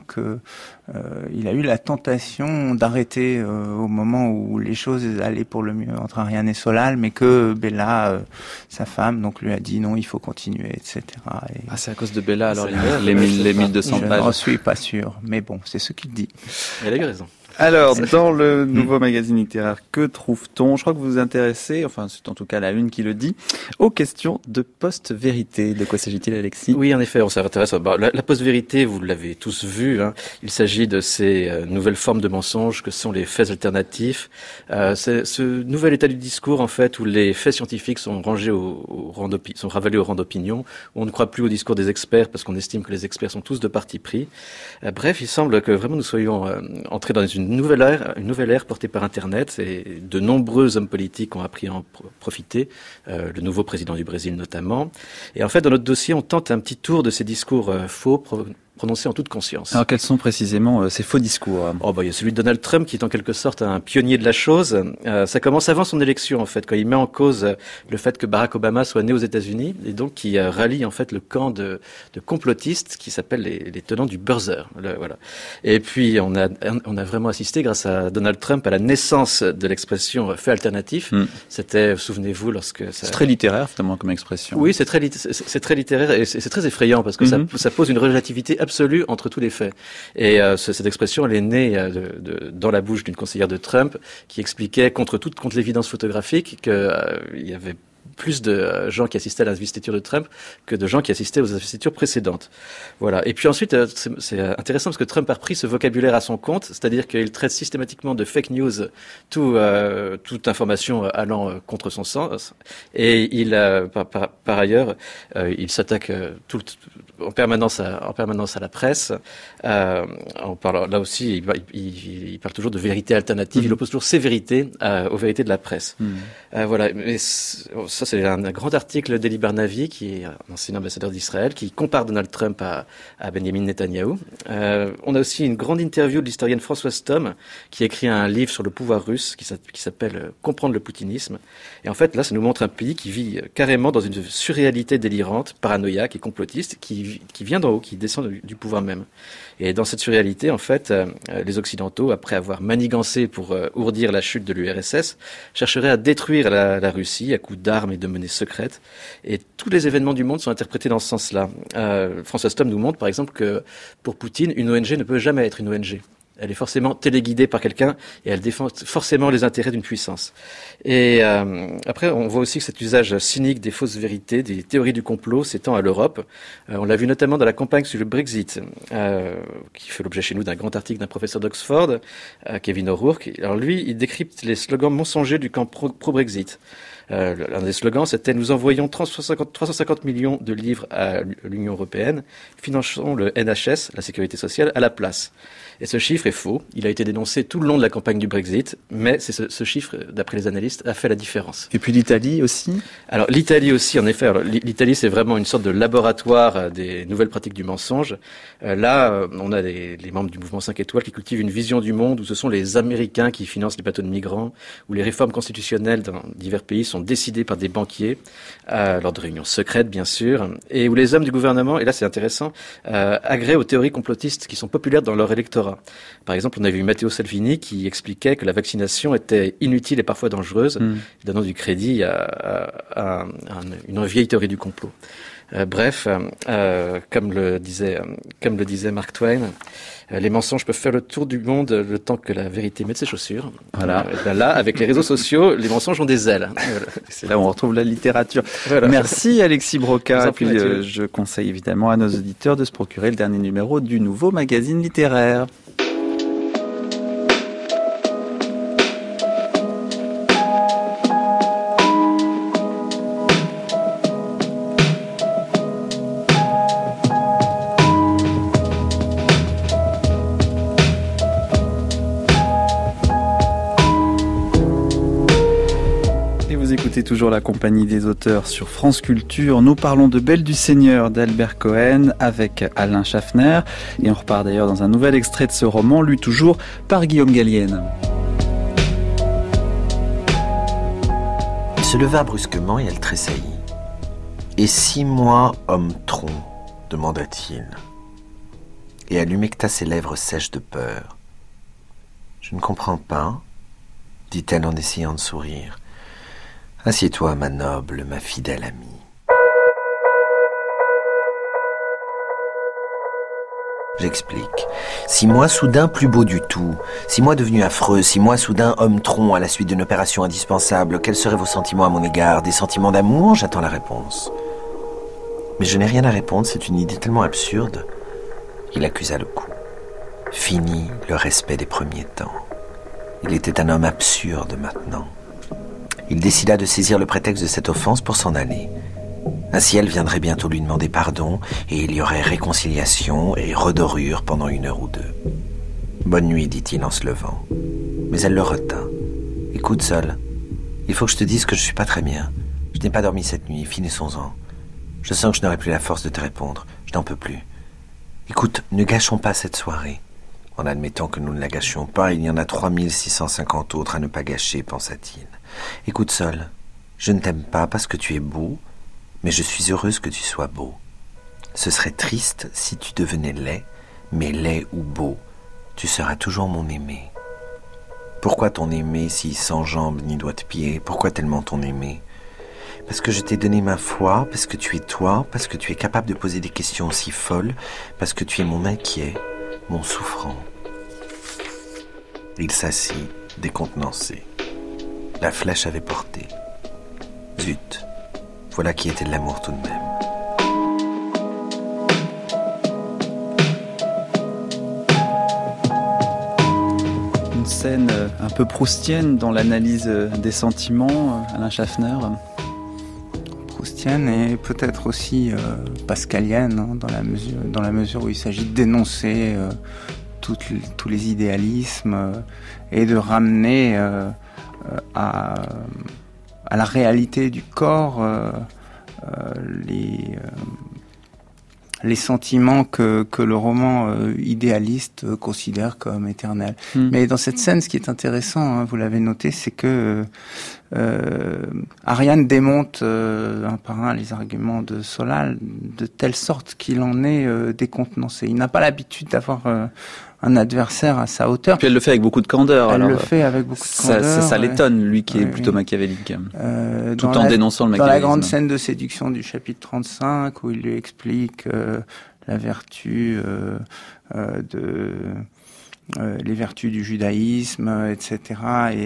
Speaker 4: il a eu la tentation d'arrêter au moment où les choses allaient pour le mieux entre Ariane et Solal, mais que Bella, sa femme, donc lui a dit non, il faut continuer, etc. Et
Speaker 2: c'est à cause de Bella alors les 1200 pages.
Speaker 4: Je n'en suis pas sûr, mais bon, c'est ce qu'il dit.
Speaker 5: Elle a eu raison.
Speaker 2: Alors, dans le nouveau magazine littéraire, que trouve-t-on ? Je crois que vous vous intéressez, enfin c'est en tout cas la une qui le dit, aux questions de post-vérité. De quoi s'agit-il, Alexis ?
Speaker 5: Oui, en effet, on s'intéresse. La post-vérité, vous l'avez tous vu. Il s'agit de ces nouvelles formes de mensonges que sont les faits alternatifs. C'est ce nouvel état du discours, en fait, où les faits scientifiques sont rangés sont ravalés au rang d'opinion, où on ne croit plus au discours des experts parce qu'on estime que les experts sont tous de parti pris. Bref, il semble que vraiment nous soyons entrés dans une nouvelle ère portée par Internet, et de nombreux hommes politiques ont appris à en profiter, le nouveau président du Brésil notamment. Et en fait, dans notre dossier, on tente un petit tour de ces discours faux prononcé en toute conscience.
Speaker 2: Alors quels sont précisément ces faux discours ?
Speaker 5: Il y a celui de Donald Trump qui est en quelque sorte un pionnier de la chose. Ça commence avant son élection en fait, quand il met en cause le fait que Barack Obama soit né aux États-Unis, et donc qui rallie en fait le camp de complotistes qui s'appellent les tenants du buzzer. Voilà. Et puis on a vraiment assisté grâce à Donald Trump à la naissance de l'expression fait alternatif. C'était, souvenez-vous,
Speaker 2: c'est très littéraire finalement comme expression.
Speaker 5: Oui, c'est très littéraire et c'est très effrayant parce que ça pose une relativité absolue entre tous les faits. Et cette expression, elle est née dans la bouche d'une conseillère de Trump qui expliquait contre l'évidence photographique qu'il y avait plus de gens qui assistaient à l'investiture de Trump que de gens qui assistaient aux investitures précédentes. Voilà. Et puis ensuite, c'est intéressant parce que Trump a repris ce vocabulaire à son compte, c'est-à-dire qu'il traite systématiquement de fake news toute information allant contre son sens. Et il, par ailleurs, il s'attaque en permanence à la presse. On parle, là aussi, il parle toujours de vérité alternative. Il oppose toujours ses vérités aux vérités de la presse. Voilà. Mais ça, c'est un grand article d'Eli Barnavi, qui est un ancien ambassadeur d'Israël, qui compare Donald Trump à Benjamin Netanyahou. On a aussi une grande interview de l'historienne Françoise Thom, qui écrit un livre sur le pouvoir russe, qui s'appelle « Comprendre le poutinisme ». Et en fait, là, ça nous montre un pays qui vit carrément dans une surréalité délirante, paranoïaque et complotiste, qui vient d'en haut, qui descend du pouvoir même. Et dans cette surréalité, en fait, les Occidentaux, après avoir manigancé pour ourdir la chute de l'URSS, chercheraient à détruire la Russie à coups d'armes et de monnaies secrètes. Et tous les événements du monde sont interprétés dans ce sens-là. Françoise Thom nous montre, par exemple, que pour Poutine, une ONG ne peut jamais être une ONG. Elle est forcément téléguidée par quelqu'un et elle défend forcément les intérêts d'une puissance. Et après, on voit aussi que cet usage cynique des fausses vérités, des théories du complot s'étend à l'Europe. On l'a vu notamment dans la campagne sur le Brexit, qui fait l'objet chez nous d'un grand article d'un professeur d'Oxford, Kevin O'Rourke. Alors lui, il décrypte les slogans mensongers du camp pro-Brexit. L'un des slogans, c'était « Nous envoyons 350 millions de livres à l'Union européenne, finançons le NHS, la sécurité sociale, à la place ». Et ce chiffre est faux. Il a été dénoncé tout le long de la campagne du Brexit, mais c'est ce chiffre, d'après les analystes, a fait la différence.
Speaker 2: Et puis l'Italie aussi ?
Speaker 5: Alors l'Italie aussi, en effet. Alors, l'Italie, c'est vraiment une sorte de laboratoire des nouvelles pratiques du mensonge. Là, on a les membres du mouvement 5 étoiles qui cultivent une vision du monde où ce sont les Américains qui financent les bateaux de migrants, où les réformes constitutionnelles dans divers pays sont décidées par des banquiers, lors de réunions secrètes, bien sûr, et où les hommes du gouvernement, et là c'est intéressant, agréent aux théories complotistes qui sont populaires dans leur électorat. Par exemple, on a vu Matteo Salvini qui expliquait que la vaccination était inutile et parfois dangereuse, donnant du crédit à une vieille théorie du complot. Bref, comme le disait Mark Twain, les mensonges peuvent faire le tour du monde le temps que la vérité mette ses chaussures.
Speaker 2: Voilà.
Speaker 5: Là, avec les réseaux sociaux, les mensonges ont des ailes. Voilà.
Speaker 2: C'est là où on retrouve la littérature.
Speaker 5: Voilà.
Speaker 2: Merci Alexis Broca. Et puis
Speaker 5: Mathieu.
Speaker 2: je conseille évidemment à nos auditeurs de se procurer le dernier numéro du nouveau magazine littéraire. Écoutez toujours la compagnie des auteurs sur France Culture. Nous parlons de Belle du Seigneur d'Albert Cohen avec Alain Schaffner. Et on repart d'ailleurs dans un nouvel extrait de ce roman, lu toujours par Guillaume Gallienne.
Speaker 3: Il se leva brusquement et elle tressaillit. « Et 6 mois, homme tronc ?» demanda-t-il. et elle humecta ses lèvres sèches de peur. « Je ne comprends pas, dit-elle en essayant de sourire. « Assieds-toi, ma noble, ma fidèle amie. » J'explique. 6 mois soudain plus beau du tout, 6 mois devenu affreux, 6 mois soudain homme tronc à la suite d'une opération indispensable, quels seraient vos sentiments à mon égard? Des sentiments d'amour? J'attends la réponse. Mais je n'ai rien à répondre, c'est une idée tellement absurde. Il accusa le coup. Fini le respect des premiers temps. Il était un homme absurde maintenant. Il décida de saisir le prétexte de cette offense pour s'en aller. Ainsi, elle viendrait bientôt lui demander pardon, et il y aurait réconciliation et redorure pendant 1 heure ou 2. « Bonne nuit, dit-il en se levant. Mais elle le retint. « Écoute, Sol, il faut que je te dise que je suis pas très bien. Je n'ai pas dormi cette nuit, finissons-en. Je sens que je n'aurai plus la force de te répondre. Je n'en peux plus. Écoute, ne gâchons pas cette soirée. En admettant que nous ne la gâchions pas, il y en a 3650 autres à ne pas gâcher, pensa-t-il. Écoute, Sol, je ne t'aime pas parce que tu es beau, mais je suis heureuse que tu sois beau. Ce serait triste si tu devenais laid, mais laid ou beau, tu seras toujours mon aimé. Pourquoi ton aimé si sans jambes ni doigts de pied? Pourquoi tellement ton aimé? Parce que je t'ai donné ma foi, parce que tu es toi, parce que tu es capable de poser des questions aussi folles, parce que tu es mon inquiet, mon souffrant. Il s'assit, décontenancé. La flèche avait porté. Zut! Voilà qui était de l'amour tout de même.
Speaker 2: Une scène un peu proustienne dans l'analyse des sentiments, Alain Schaffner.
Speaker 4: Proustienne et peut-être aussi pascalienne, hein, dans la mesure où il s'agit de dénoncer tous les idéalismes et de ramener à la réalité du corps les sentiments que le roman idéaliste considère comme éternels. Mais dans cette scène, ce qui est intéressant, hein, vous l'avez noté, c'est que Ariane démonte un par un les arguments de Solal de telle sorte qu'il en est décontenancé. Il n'a pas l'habitude d'avoir un adversaire à sa hauteur.
Speaker 2: Puis elle le fait avec beaucoup de candeur.
Speaker 4: Elle le fait avec beaucoup de candeur.
Speaker 2: Ça l'étonne, lui qui est plutôt machiavélique. Tout en dénonçant le machiavélisme.
Speaker 4: Dans la grande scène de séduction du chapitre 35, où il lui explique la vertu les vertus du judaïsme, etc.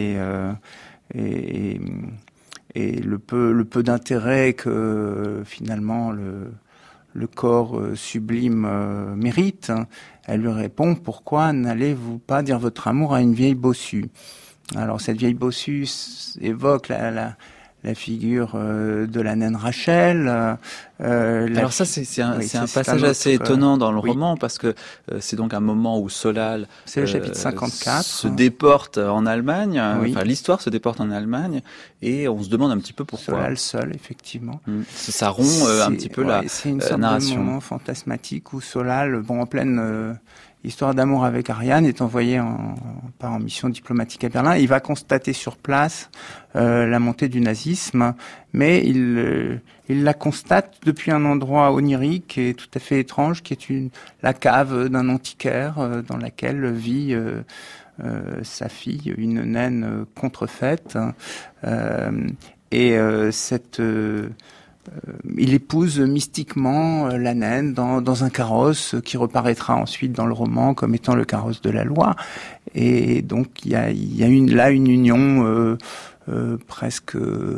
Speaker 4: Et le peu d'intérêt que finalement le corps sublime mérite, hein. Elle lui répond: pourquoi n'allez-vous pas dire votre amour à une vieille bossue? Alors cette vieille bossue évoque la figure de la naine Rachel.
Speaker 2: Alors ça, c'est un passage assez étonnant dans le roman, parce que c'est donc un moment où Solal
Speaker 4: c'est le chapitre 54,
Speaker 2: se déporte en Allemagne.
Speaker 4: Oui.
Speaker 2: Enfin, l'histoire se déporte en Allemagne, et on se demande un petit peu pourquoi.
Speaker 4: Solal seul, effectivement.
Speaker 2: Ça rompt un petit peu la narration.
Speaker 4: C'est une sorte de moment fantasmatique où Solal, en pleine histoire d'amour avec Ariane, est envoyé en mission diplomatique à Berlin. Il va constater sur place la montée du nazisme, mais il la constate depuis un endroit onirique et tout à fait étrange, qui est la cave d'un antiquaire dans laquelle vit sa fille, une naine contrefaite. Il épouse mystiquement la naine dans un carrosse qui reparaîtra ensuite dans le roman comme étant le carrosse de la loi. Et donc il y a une union presque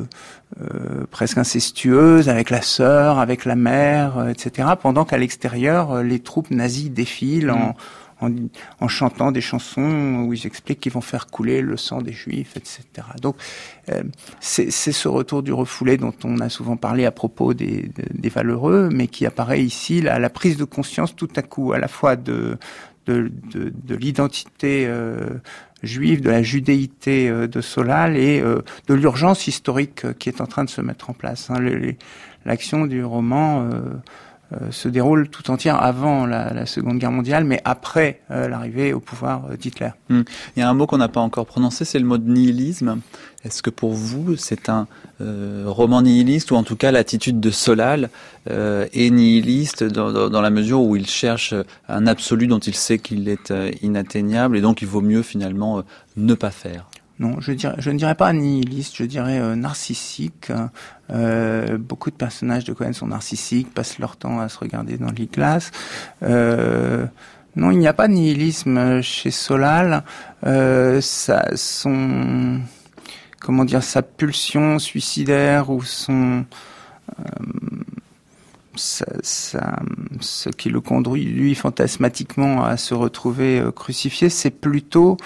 Speaker 4: incestueuse avec la sœur, avec la mère, etc. Pendant qu'à l'extérieur, les troupes nazies défilent en chantant des chansons où ils expliquent qu'ils vont faire couler le sang des Juifs, etc. Donc, c'est ce retour du refoulé dont on a souvent parlé à propos des valeureux, mais qui apparaît ici, la prise de conscience tout à coup, à la fois de l'identité juive, de la judéité de Solal et de l'urgence historique qui est en train de se mettre en place. L'action du roman se déroule tout entière avant la Seconde Guerre mondiale, mais après l'arrivée au pouvoir d'Hitler.
Speaker 2: Il y a un mot qu'on n'a pas encore prononcé, c'est le mot de nihilisme. Est-ce que pour vous, c'est un roman nihiliste, ou en tout cas l'attitude de Solal est nihiliste dans la mesure où il cherche un absolu dont il sait qu'il est inatteignable et donc il vaut mieux finalement ne pas faire?
Speaker 4: Non, je ne dirais pas nihiliste, je dirais narcissique. Beaucoup de personnages de Cohen sont narcissiques, passent leur temps à se regarder dans les glaces. Non, il n'y a pas de nihilisme chez Solal. Sa pulsion suicidaire ou ce qui le conduit, lui, fantasmatiquement à se retrouver crucifié, c'est plutôt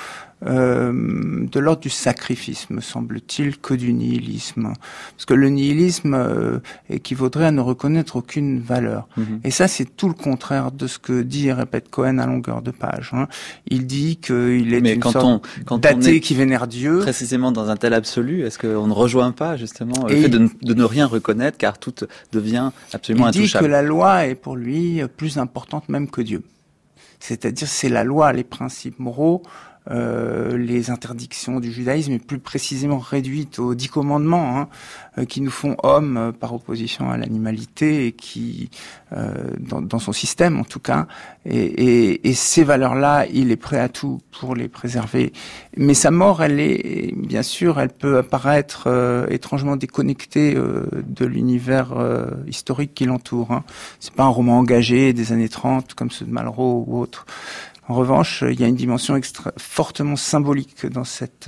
Speaker 4: de l'ordre du sacrifice, me semble-t-il, que du nihilisme. Parce que le nihilisme équivaudrait à ne reconnaître aucune valeur. Et ça, c'est tout le contraire de ce que dit et répète Cohen à longueur de page. Il dit qu'il est une sorte d'athée qui vénère Dieu.
Speaker 2: Précisément dans un tel absolu, est-ce qu'on ne rejoint pas justement le fait de ne rien reconnaître, car tout devient absolument intouchable?
Speaker 4: Il dit que la loi est pour lui plus importante même que Dieu. C'est-à-dire, c'est la loi, les principes moraux, les interdictions du judaïsme, et plus précisément réduites aux 10 commandements, qui nous font hommes par opposition à l'animalité, et qui, dans son système en tout cas, et ces valeurs-là, il est prêt à tout pour les préserver. Mais sa mort, bien sûr, elle peut apparaître étrangement déconnectée de l'univers historique qui l'entoure. C'est pas un roman engagé des années 30 comme ceux de Malraux ou autres. En revanche, il y a une dimension fortement symbolique dans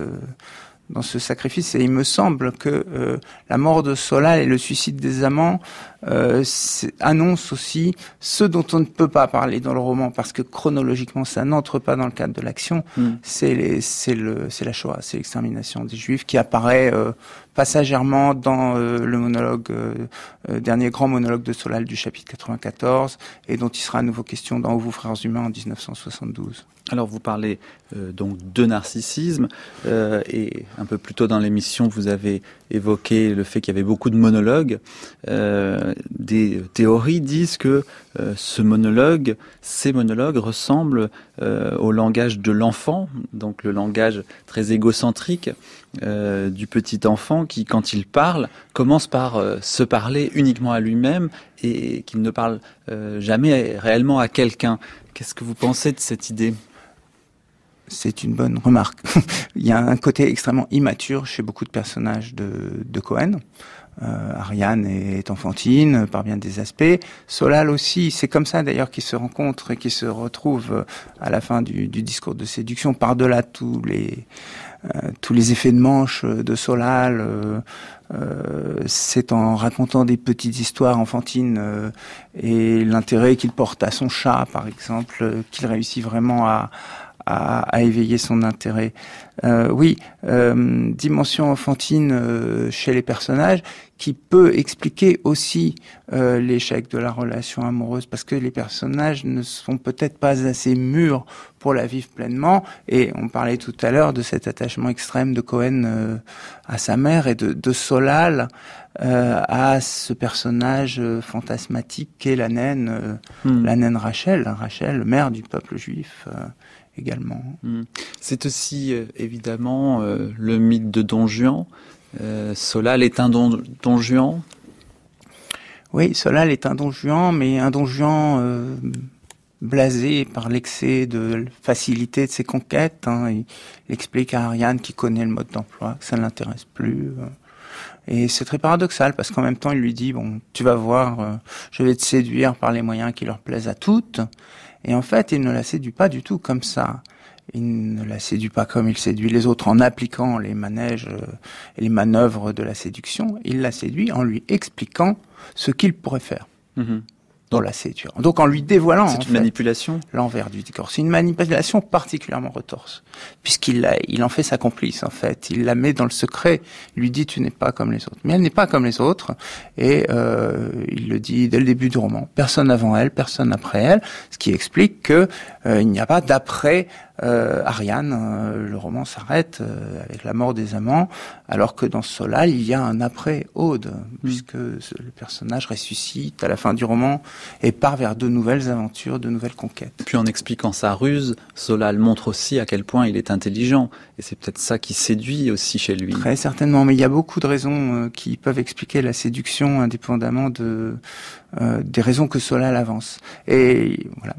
Speaker 4: ce sacrifice, et il me semble que la mort de Solal et le suicide des amants annoncent aussi ce dont on ne peut pas parler dans le roman, parce que chronologiquement ça n'entre pas dans le cadre de l'action. C'est la Shoah, c'est l'extermination des Juifs, qui apparaît passagèrement dans le monologue, dernier grand monologue de Solal du chapitre 94, et dont il sera à nouveau question dans Vous frères humains en 1972.
Speaker 2: Alors vous parlez donc de narcissisme, et un peu plus tôt dans l'émission vous avez évoqué le fait qu'il y avait beaucoup de monologues. Des théories disent que ces monologues ressemblent au langage de l'enfant, donc le langage très égocentrique du petit enfant qui, quand il parle, commence par se parler uniquement à lui-même et qu'il ne parle jamais réellement à quelqu'un. Qu'est-ce que vous pensez de cette idée ?
Speaker 4: C'est une bonne remarque. Il y a un côté extrêmement immature chez beaucoup de personnages de Cohen. Ariane est enfantine par bien des aspects. Solal aussi, c'est comme ça d'ailleurs qu'ils se rencontrent et qu'ils se retrouvent à la fin du discours de séduction, par-delà tous les effets de manche de Solal. C'est en racontant des petites histoires enfantines et l'intérêt qu'il porte à son chat, par exemple, qu'il réussit vraiment à éveiller son intérêt. Dimension enfantine chez les personnages qui peut expliquer aussi l'échec de la relation amoureuse, parce que les personnages ne sont peut-être pas assez mûrs pour la vivre pleinement, et on parlait tout à l'heure de cet attachement extrême de Cohen à sa mère, et de Solal à ce personnage fantasmatique qu'est la naine Rachel, mère du peuple juif également.
Speaker 2: C'est aussi évidemment le mythe de Don Juan. Solal est un Don Juan.
Speaker 4: Oui, Solal est un Don Juan, mais un Don Juan blasé par l'excès de facilité de ses conquêtes. Il explique à Ariane, qui connaît le mode d'emploi, que ça ne l'intéresse plus. Et c'est très paradoxal, parce qu'en même temps, il lui dit, bon, tu vas voir, je vais te séduire par les moyens qui leur plaisent à toutes. Et en fait, il ne la séduit pas du tout comme ça. Il ne la séduit pas comme il séduit les autres en appliquant les manèges et les manœuvres de la séduction. Il la séduit en lui expliquant ce qu'il pourrait faire pour la séduire. Donc en lui dévoilant
Speaker 2: manipulation,
Speaker 4: l'envers du décor. C'est une manipulation particulièrement retorse, puisqu'il en fait sa complice en fait. Il la met dans le secret. Il lui dit tu n'es pas comme les autres. Mais elle n'est pas comme les autres, et il le dit dès le début du roman. Personne avant elle, personne après elle, ce qui explique que il n'y a pas d'après Ariane, le roman s'arrête avec la mort des amants, alors que dans Solal, il y a un après-Aude, puisque le personnage ressuscite à la fin du roman et part vers de nouvelles aventures, de nouvelles conquêtes.
Speaker 2: Puis en expliquant sa ruse, Solal montre aussi à quel point il est intelligent, et c'est peut-être ça qui séduit aussi chez lui.
Speaker 4: Très certainement, mais il y a beaucoup de raisons qui peuvent expliquer la séduction indépendamment des raisons que Solal avance. Et voilà.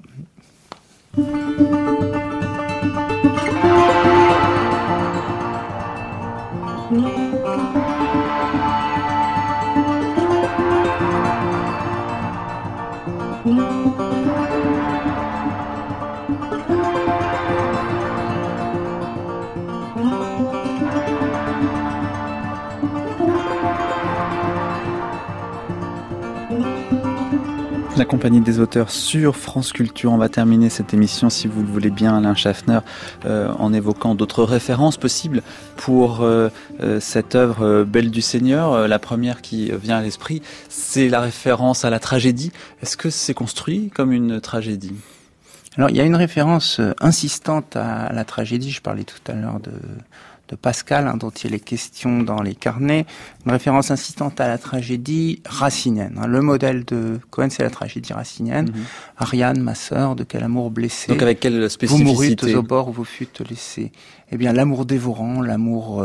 Speaker 2: La compagnie des auteurs sur France Culture. On va terminer cette émission, si vous le voulez bien, Alain Schaffner, en évoquant d'autres références possibles pour cette œuvre Belle du Seigneur. La première qui vient à l'esprit, c'est la référence à la tragédie. Est-ce que c'est construit comme une tragédie ?
Speaker 4: Alors, il y a une référence insistante à la tragédie. Je parlais tout à l'heure de Pascal, dont il est question dans les carnets, une référence insistante à la tragédie racinienne. Le modèle de Cohen, c'est la tragédie racinienne. Ariane, ma sœur, de quel amour blessé.
Speaker 2: Donc avec quelle spécificité ?
Speaker 4: Vous mourûtes au bord où vous fûtes laissés. Eh bien, l'amour dévorant, l'amour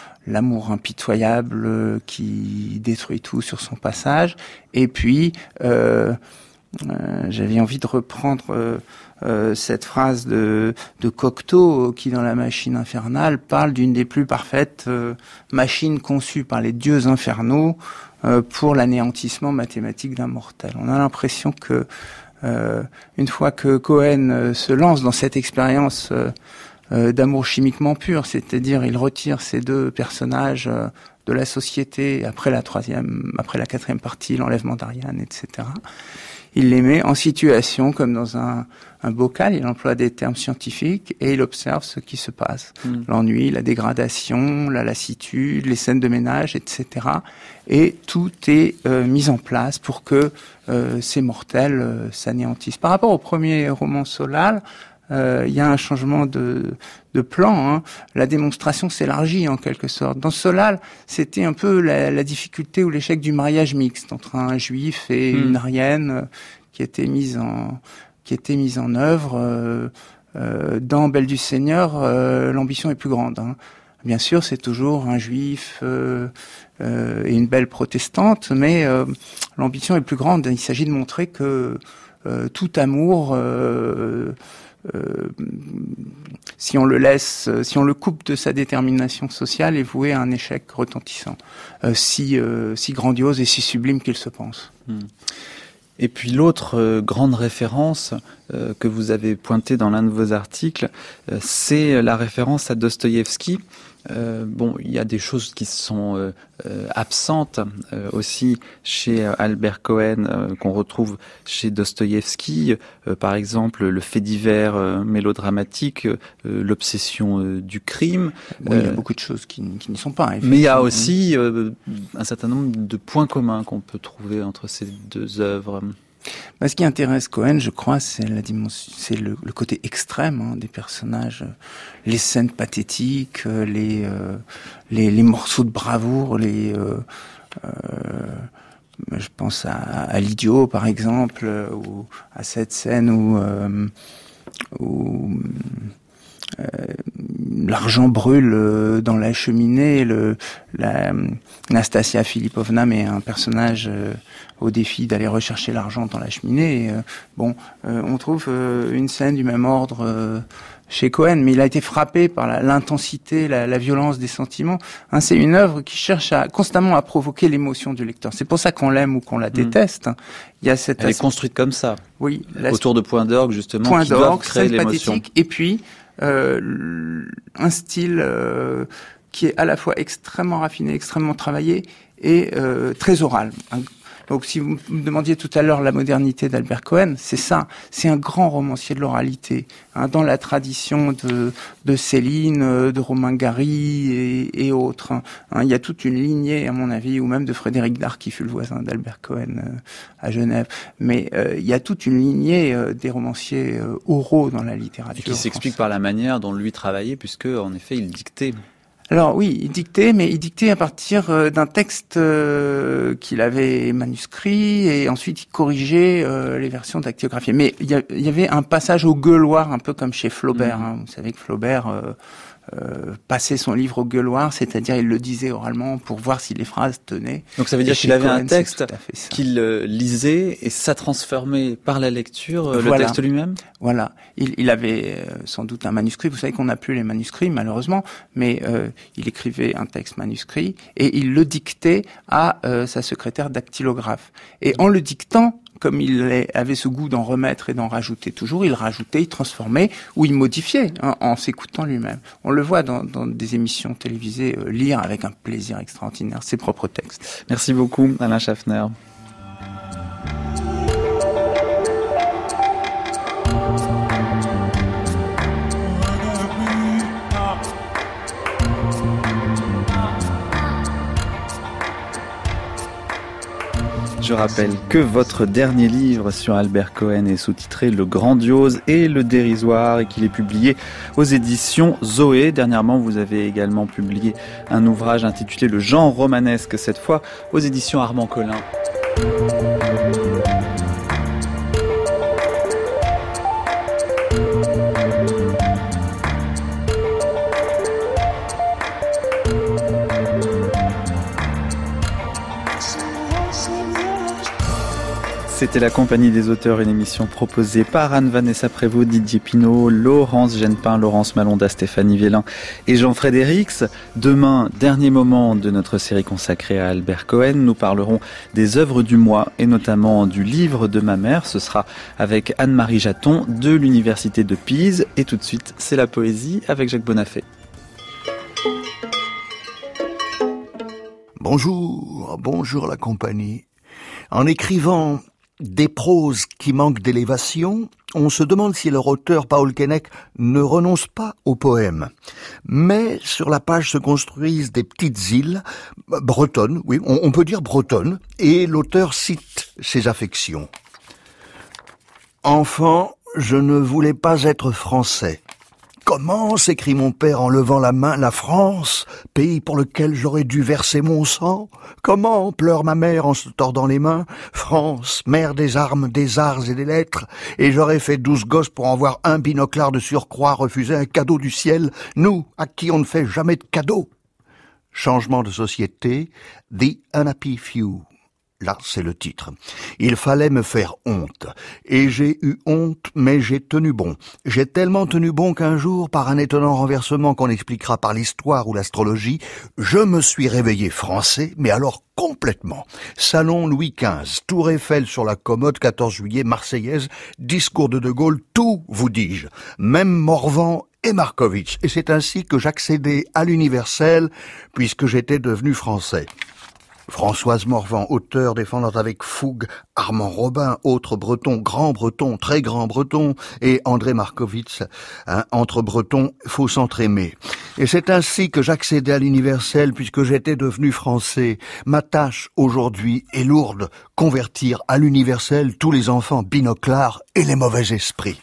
Speaker 4: impitoyable qui détruit tout sur son passage. Et puis, j'avais envie de reprendre cette phrase de Cocteau qui, dans La Machine infernale, parle d'une des plus parfaites machines conçues par les dieux infernaux pour l'anéantissement mathématique d'un mortel. On a l'impression que une fois que Cohen se lance dans cette expérience d'amour chimiquement pur, c'est-à-dire il retire ces deux personnages de la société après la quatrième partie, l'enlèvement d'Ariane, etc. Il les met en situation comme dans un bocal, il emploie des termes scientifiques et il observe ce qui se passe. L'ennui, la dégradation, la lassitude, les scènes de ménage, etc. Et tout est mis en place pour que ces mortels s'anéantissent. Par rapport au premier roman Solal, il y a un changement de plan. La démonstration s'élargit en quelque sorte. Dans Solal, c'était un peu la difficulté ou l'échec du mariage mixte entre un juif et une arienne qui était mise en œuvre. Dans Belle du Seigneur, l'ambition est plus grande. Bien sûr, c'est toujours un juif et une belle protestante, mais l'ambition est plus grande. Il s'agit de montrer que tout amour si on le coupe de sa détermination sociale, est voué à un échec retentissant, si grandiose et si sublime qu'il se pense.
Speaker 2: Et puis l'autre grande référence que vous avez pointée dans l'un de vos articles, c'est la référence à Dostoïevski. Il y a des choses qui sont absentes aussi chez Albert Cohen qu'on retrouve chez Dostoïevski, par exemple le fait divers mélodramatique, l'obsession du crime.
Speaker 4: Oui, il y a beaucoup de choses qui n'y sont pas.
Speaker 2: Mais il y a aussi un certain nombre de points communs qu'on peut trouver entre ces deux œuvres.
Speaker 4: Ce qui intéresse Cohen, je crois, c'est le côté extrême des personnages, les scènes pathétiques, les morceaux de bravoure, je pense à l'Idiot par exemple, ou à cette scène où l'argent brûle dans la cheminée. Nastasia Filipovna met un personnage au défi d'aller rechercher l'argent dans la cheminée. Et, on trouve une scène du même ordre chez Cohen, mais il a été frappé par l'intensité, la violence des sentiments. C'est une œuvre qui cherche constamment à provoquer l'émotion du lecteur. C'est pour ça qu'on l'aime ou qu'on la déteste. Il y a
Speaker 2: Elle est construite comme ça.
Speaker 4: Oui.
Speaker 2: Autour de points d'orgue, justement, qui doivent créer l'émotion.
Speaker 4: Pathétique, et puis un style qui est à la fois extrêmement raffiné, extrêmement travaillé et très oral. Donc si vous me demandiez tout à l'heure la modernité d'Albert Cohen, c'est ça. C'est un grand romancier de l'oralité, dans la tradition de Céline, de Romain Gary et autres. Il y a toute une lignée, à mon avis, ou même de Frédéric Dard, qui fut le voisin d'Albert Cohen à Genève. Mais il y a toute une lignée des romanciers oraux dans la littérature.
Speaker 2: Et qui s'explique par la manière dont lui travaillait, puisque en effet il dictait.
Speaker 4: Alors oui, il dictait à partir d'un texte qu'il avait manuscrit, et ensuite il corrigeait les versions dactylographiées. Mais il y avait un passage au gueuloir, un peu comme chez Flaubert. Vous savez que Flaubert passait son livre au gueuloir, c'est-à-dire il le disait oralement pour voir si les phrases tenaient.
Speaker 2: Donc ça veut dire qu'il avait un texte qu'il lisait et ça transformait par la lecture le texte lui-même.
Speaker 4: Voilà, il avait sans doute un manuscrit. Vous savez qu'on n'a plus les manuscrits malheureusement, mais il écrivait un texte manuscrit et il le dictait à sa secrétaire dactylographe. Et en le dictant, comme il avait ce goût d'en remettre et d'en rajouter toujours, il rajoutait, il transformait ou il modifiait en s'écoutant lui-même. On le voit dans des émissions télévisées lire avec un plaisir extraordinaire ses propres textes.
Speaker 2: Merci beaucoup Alain Schaffner. Je rappelle que votre dernier livre sur Albert Cohen est sous-titré Le Grandiose et le Dérisoire et qu'il est publié aux éditions Zoé. Dernièrement, vous avez également publié un ouvrage intitulé Le genre romanesque, cette fois aux éditions Armand Collin. C'était La Compagnie des auteurs, une émission proposée par Anne-Vanessa Prévost, Didier Pinault, Laurence Genepin, Laurence Malonda, Stéphanie Vélin et Jean-Frédérix. Demain, dernier moment de notre série consacrée à Albert Cohen, nous parlerons des œuvres du mois et notamment du livre de ma mère. Ce sera avec Anne-Marie Jaton de l'Université de Pise. Et tout de suite, c'est la poésie avec Jacques Bonafé.
Speaker 6: Bonjour la compagnie. En écrivant des proses qui manquent d'élévation, on se demande si leur auteur, Paul Keinec, ne renonce pas au poème. Mais sur la page se construisent des petites îles, bretonnes, oui, on peut dire bretonnes, et l'auteur cite ses affections. Enfant, je ne voulais pas être français. Comment, s'écrie mon père en levant la main, la France, pays pour lequel j'aurais dû verser mon sang? Comment, pleure ma mère en se tordant les mains, France, mère des armes, des arts et des lettres, et j'aurais fait 12 gosses pour en voir un binoclard de surcroît, refuser un cadeau du ciel, nous, à qui on ne fait jamais de cadeau. Changement de société, The Unhappy Few. Là, c'est le titre. Il fallait me faire honte. Et j'ai eu honte, mais j'ai tenu bon. J'ai tellement tenu bon qu'un jour, par un étonnant renversement qu'on expliquera par l'histoire ou l'astrologie, je me suis réveillé français, mais alors complètement. Salon Louis XV, Tour Eiffel sur la commode, 14 juillet, Marseillaise, discours de Gaulle, tout, vous dis-je. Même Morvan et Markovitch. Et c'est ainsi que j'accédais à l'universel, puisque j'étais devenu français. Françoise Morvan, auteur défendant avec fougue Armand Robin, autre breton, grand breton, très grand breton, et André Markovitch, entre bretons, faut s'entraimer. Et c'est ainsi que j'accédais à l'universel puisque j'étais devenu français. Ma tâche aujourd'hui est lourde, convertir à l'universel tous les enfants binoclars et les mauvais esprits.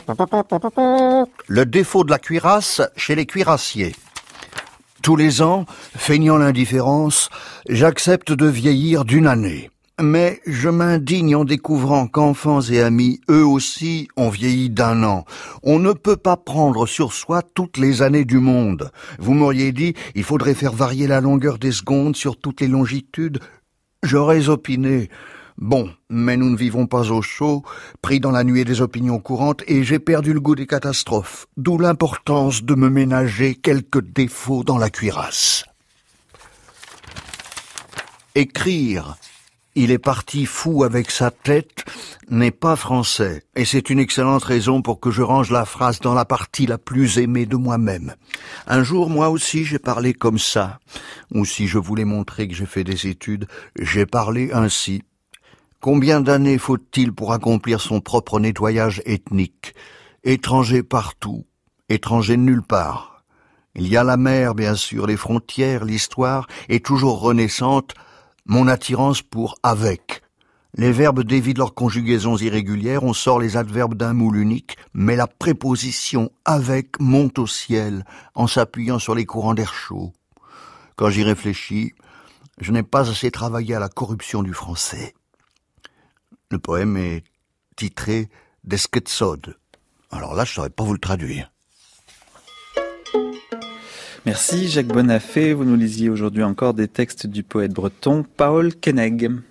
Speaker 6: Le défaut de la cuirasse chez les cuirassiers. Tous les ans, feignant l'indifférence, j'accepte de vieillir d'une année. Mais je m'indigne en découvrant qu'enfants et amis, eux aussi, ont vieilli d'un an. On ne peut pas prendre sur soi toutes les années du monde. Vous m'auriez dit, il faudrait faire varier la longueur des secondes sur toutes les longitudes. J'aurais opiné. Bon, mais nous ne vivons pas au chaud, pris dans la nuée des opinions courantes, et j'ai perdu le goût des catastrophes, d'où l'importance de me ménager quelques défauts dans la cuirasse. Écrire, il est parti fou avec sa tête, n'est pas français, et c'est une excellente raison pour que je range la phrase dans la partie la plus aimée de moi-même. Un jour, moi aussi, j'ai parlé comme ça, ou si je voulais montrer que j'ai fait des études, j'ai parlé ainsi. Combien d'années faut-il pour accomplir son propre nettoyage ethnique? Étranger partout, étranger nulle part. Il y a la mer, bien sûr, les frontières, l'histoire est toujours renaissante, mon attirance pour avec. Les verbes dévident leurs conjugaisons irrégulières, on sort les adverbes d'un moule unique, mais la préposition avec monte au ciel en s'appuyant sur les courants d'air chaud. Quand j'y réfléchis, je n'ai pas assez travaillé à la corruption du français. Le poème est titré « Des Schetsod ». Alors là, je ne saurais pas vous le traduire.
Speaker 2: Merci Jacques Bonafé. Vous nous lisiez aujourd'hui encore des textes du poète breton Paul Koenig.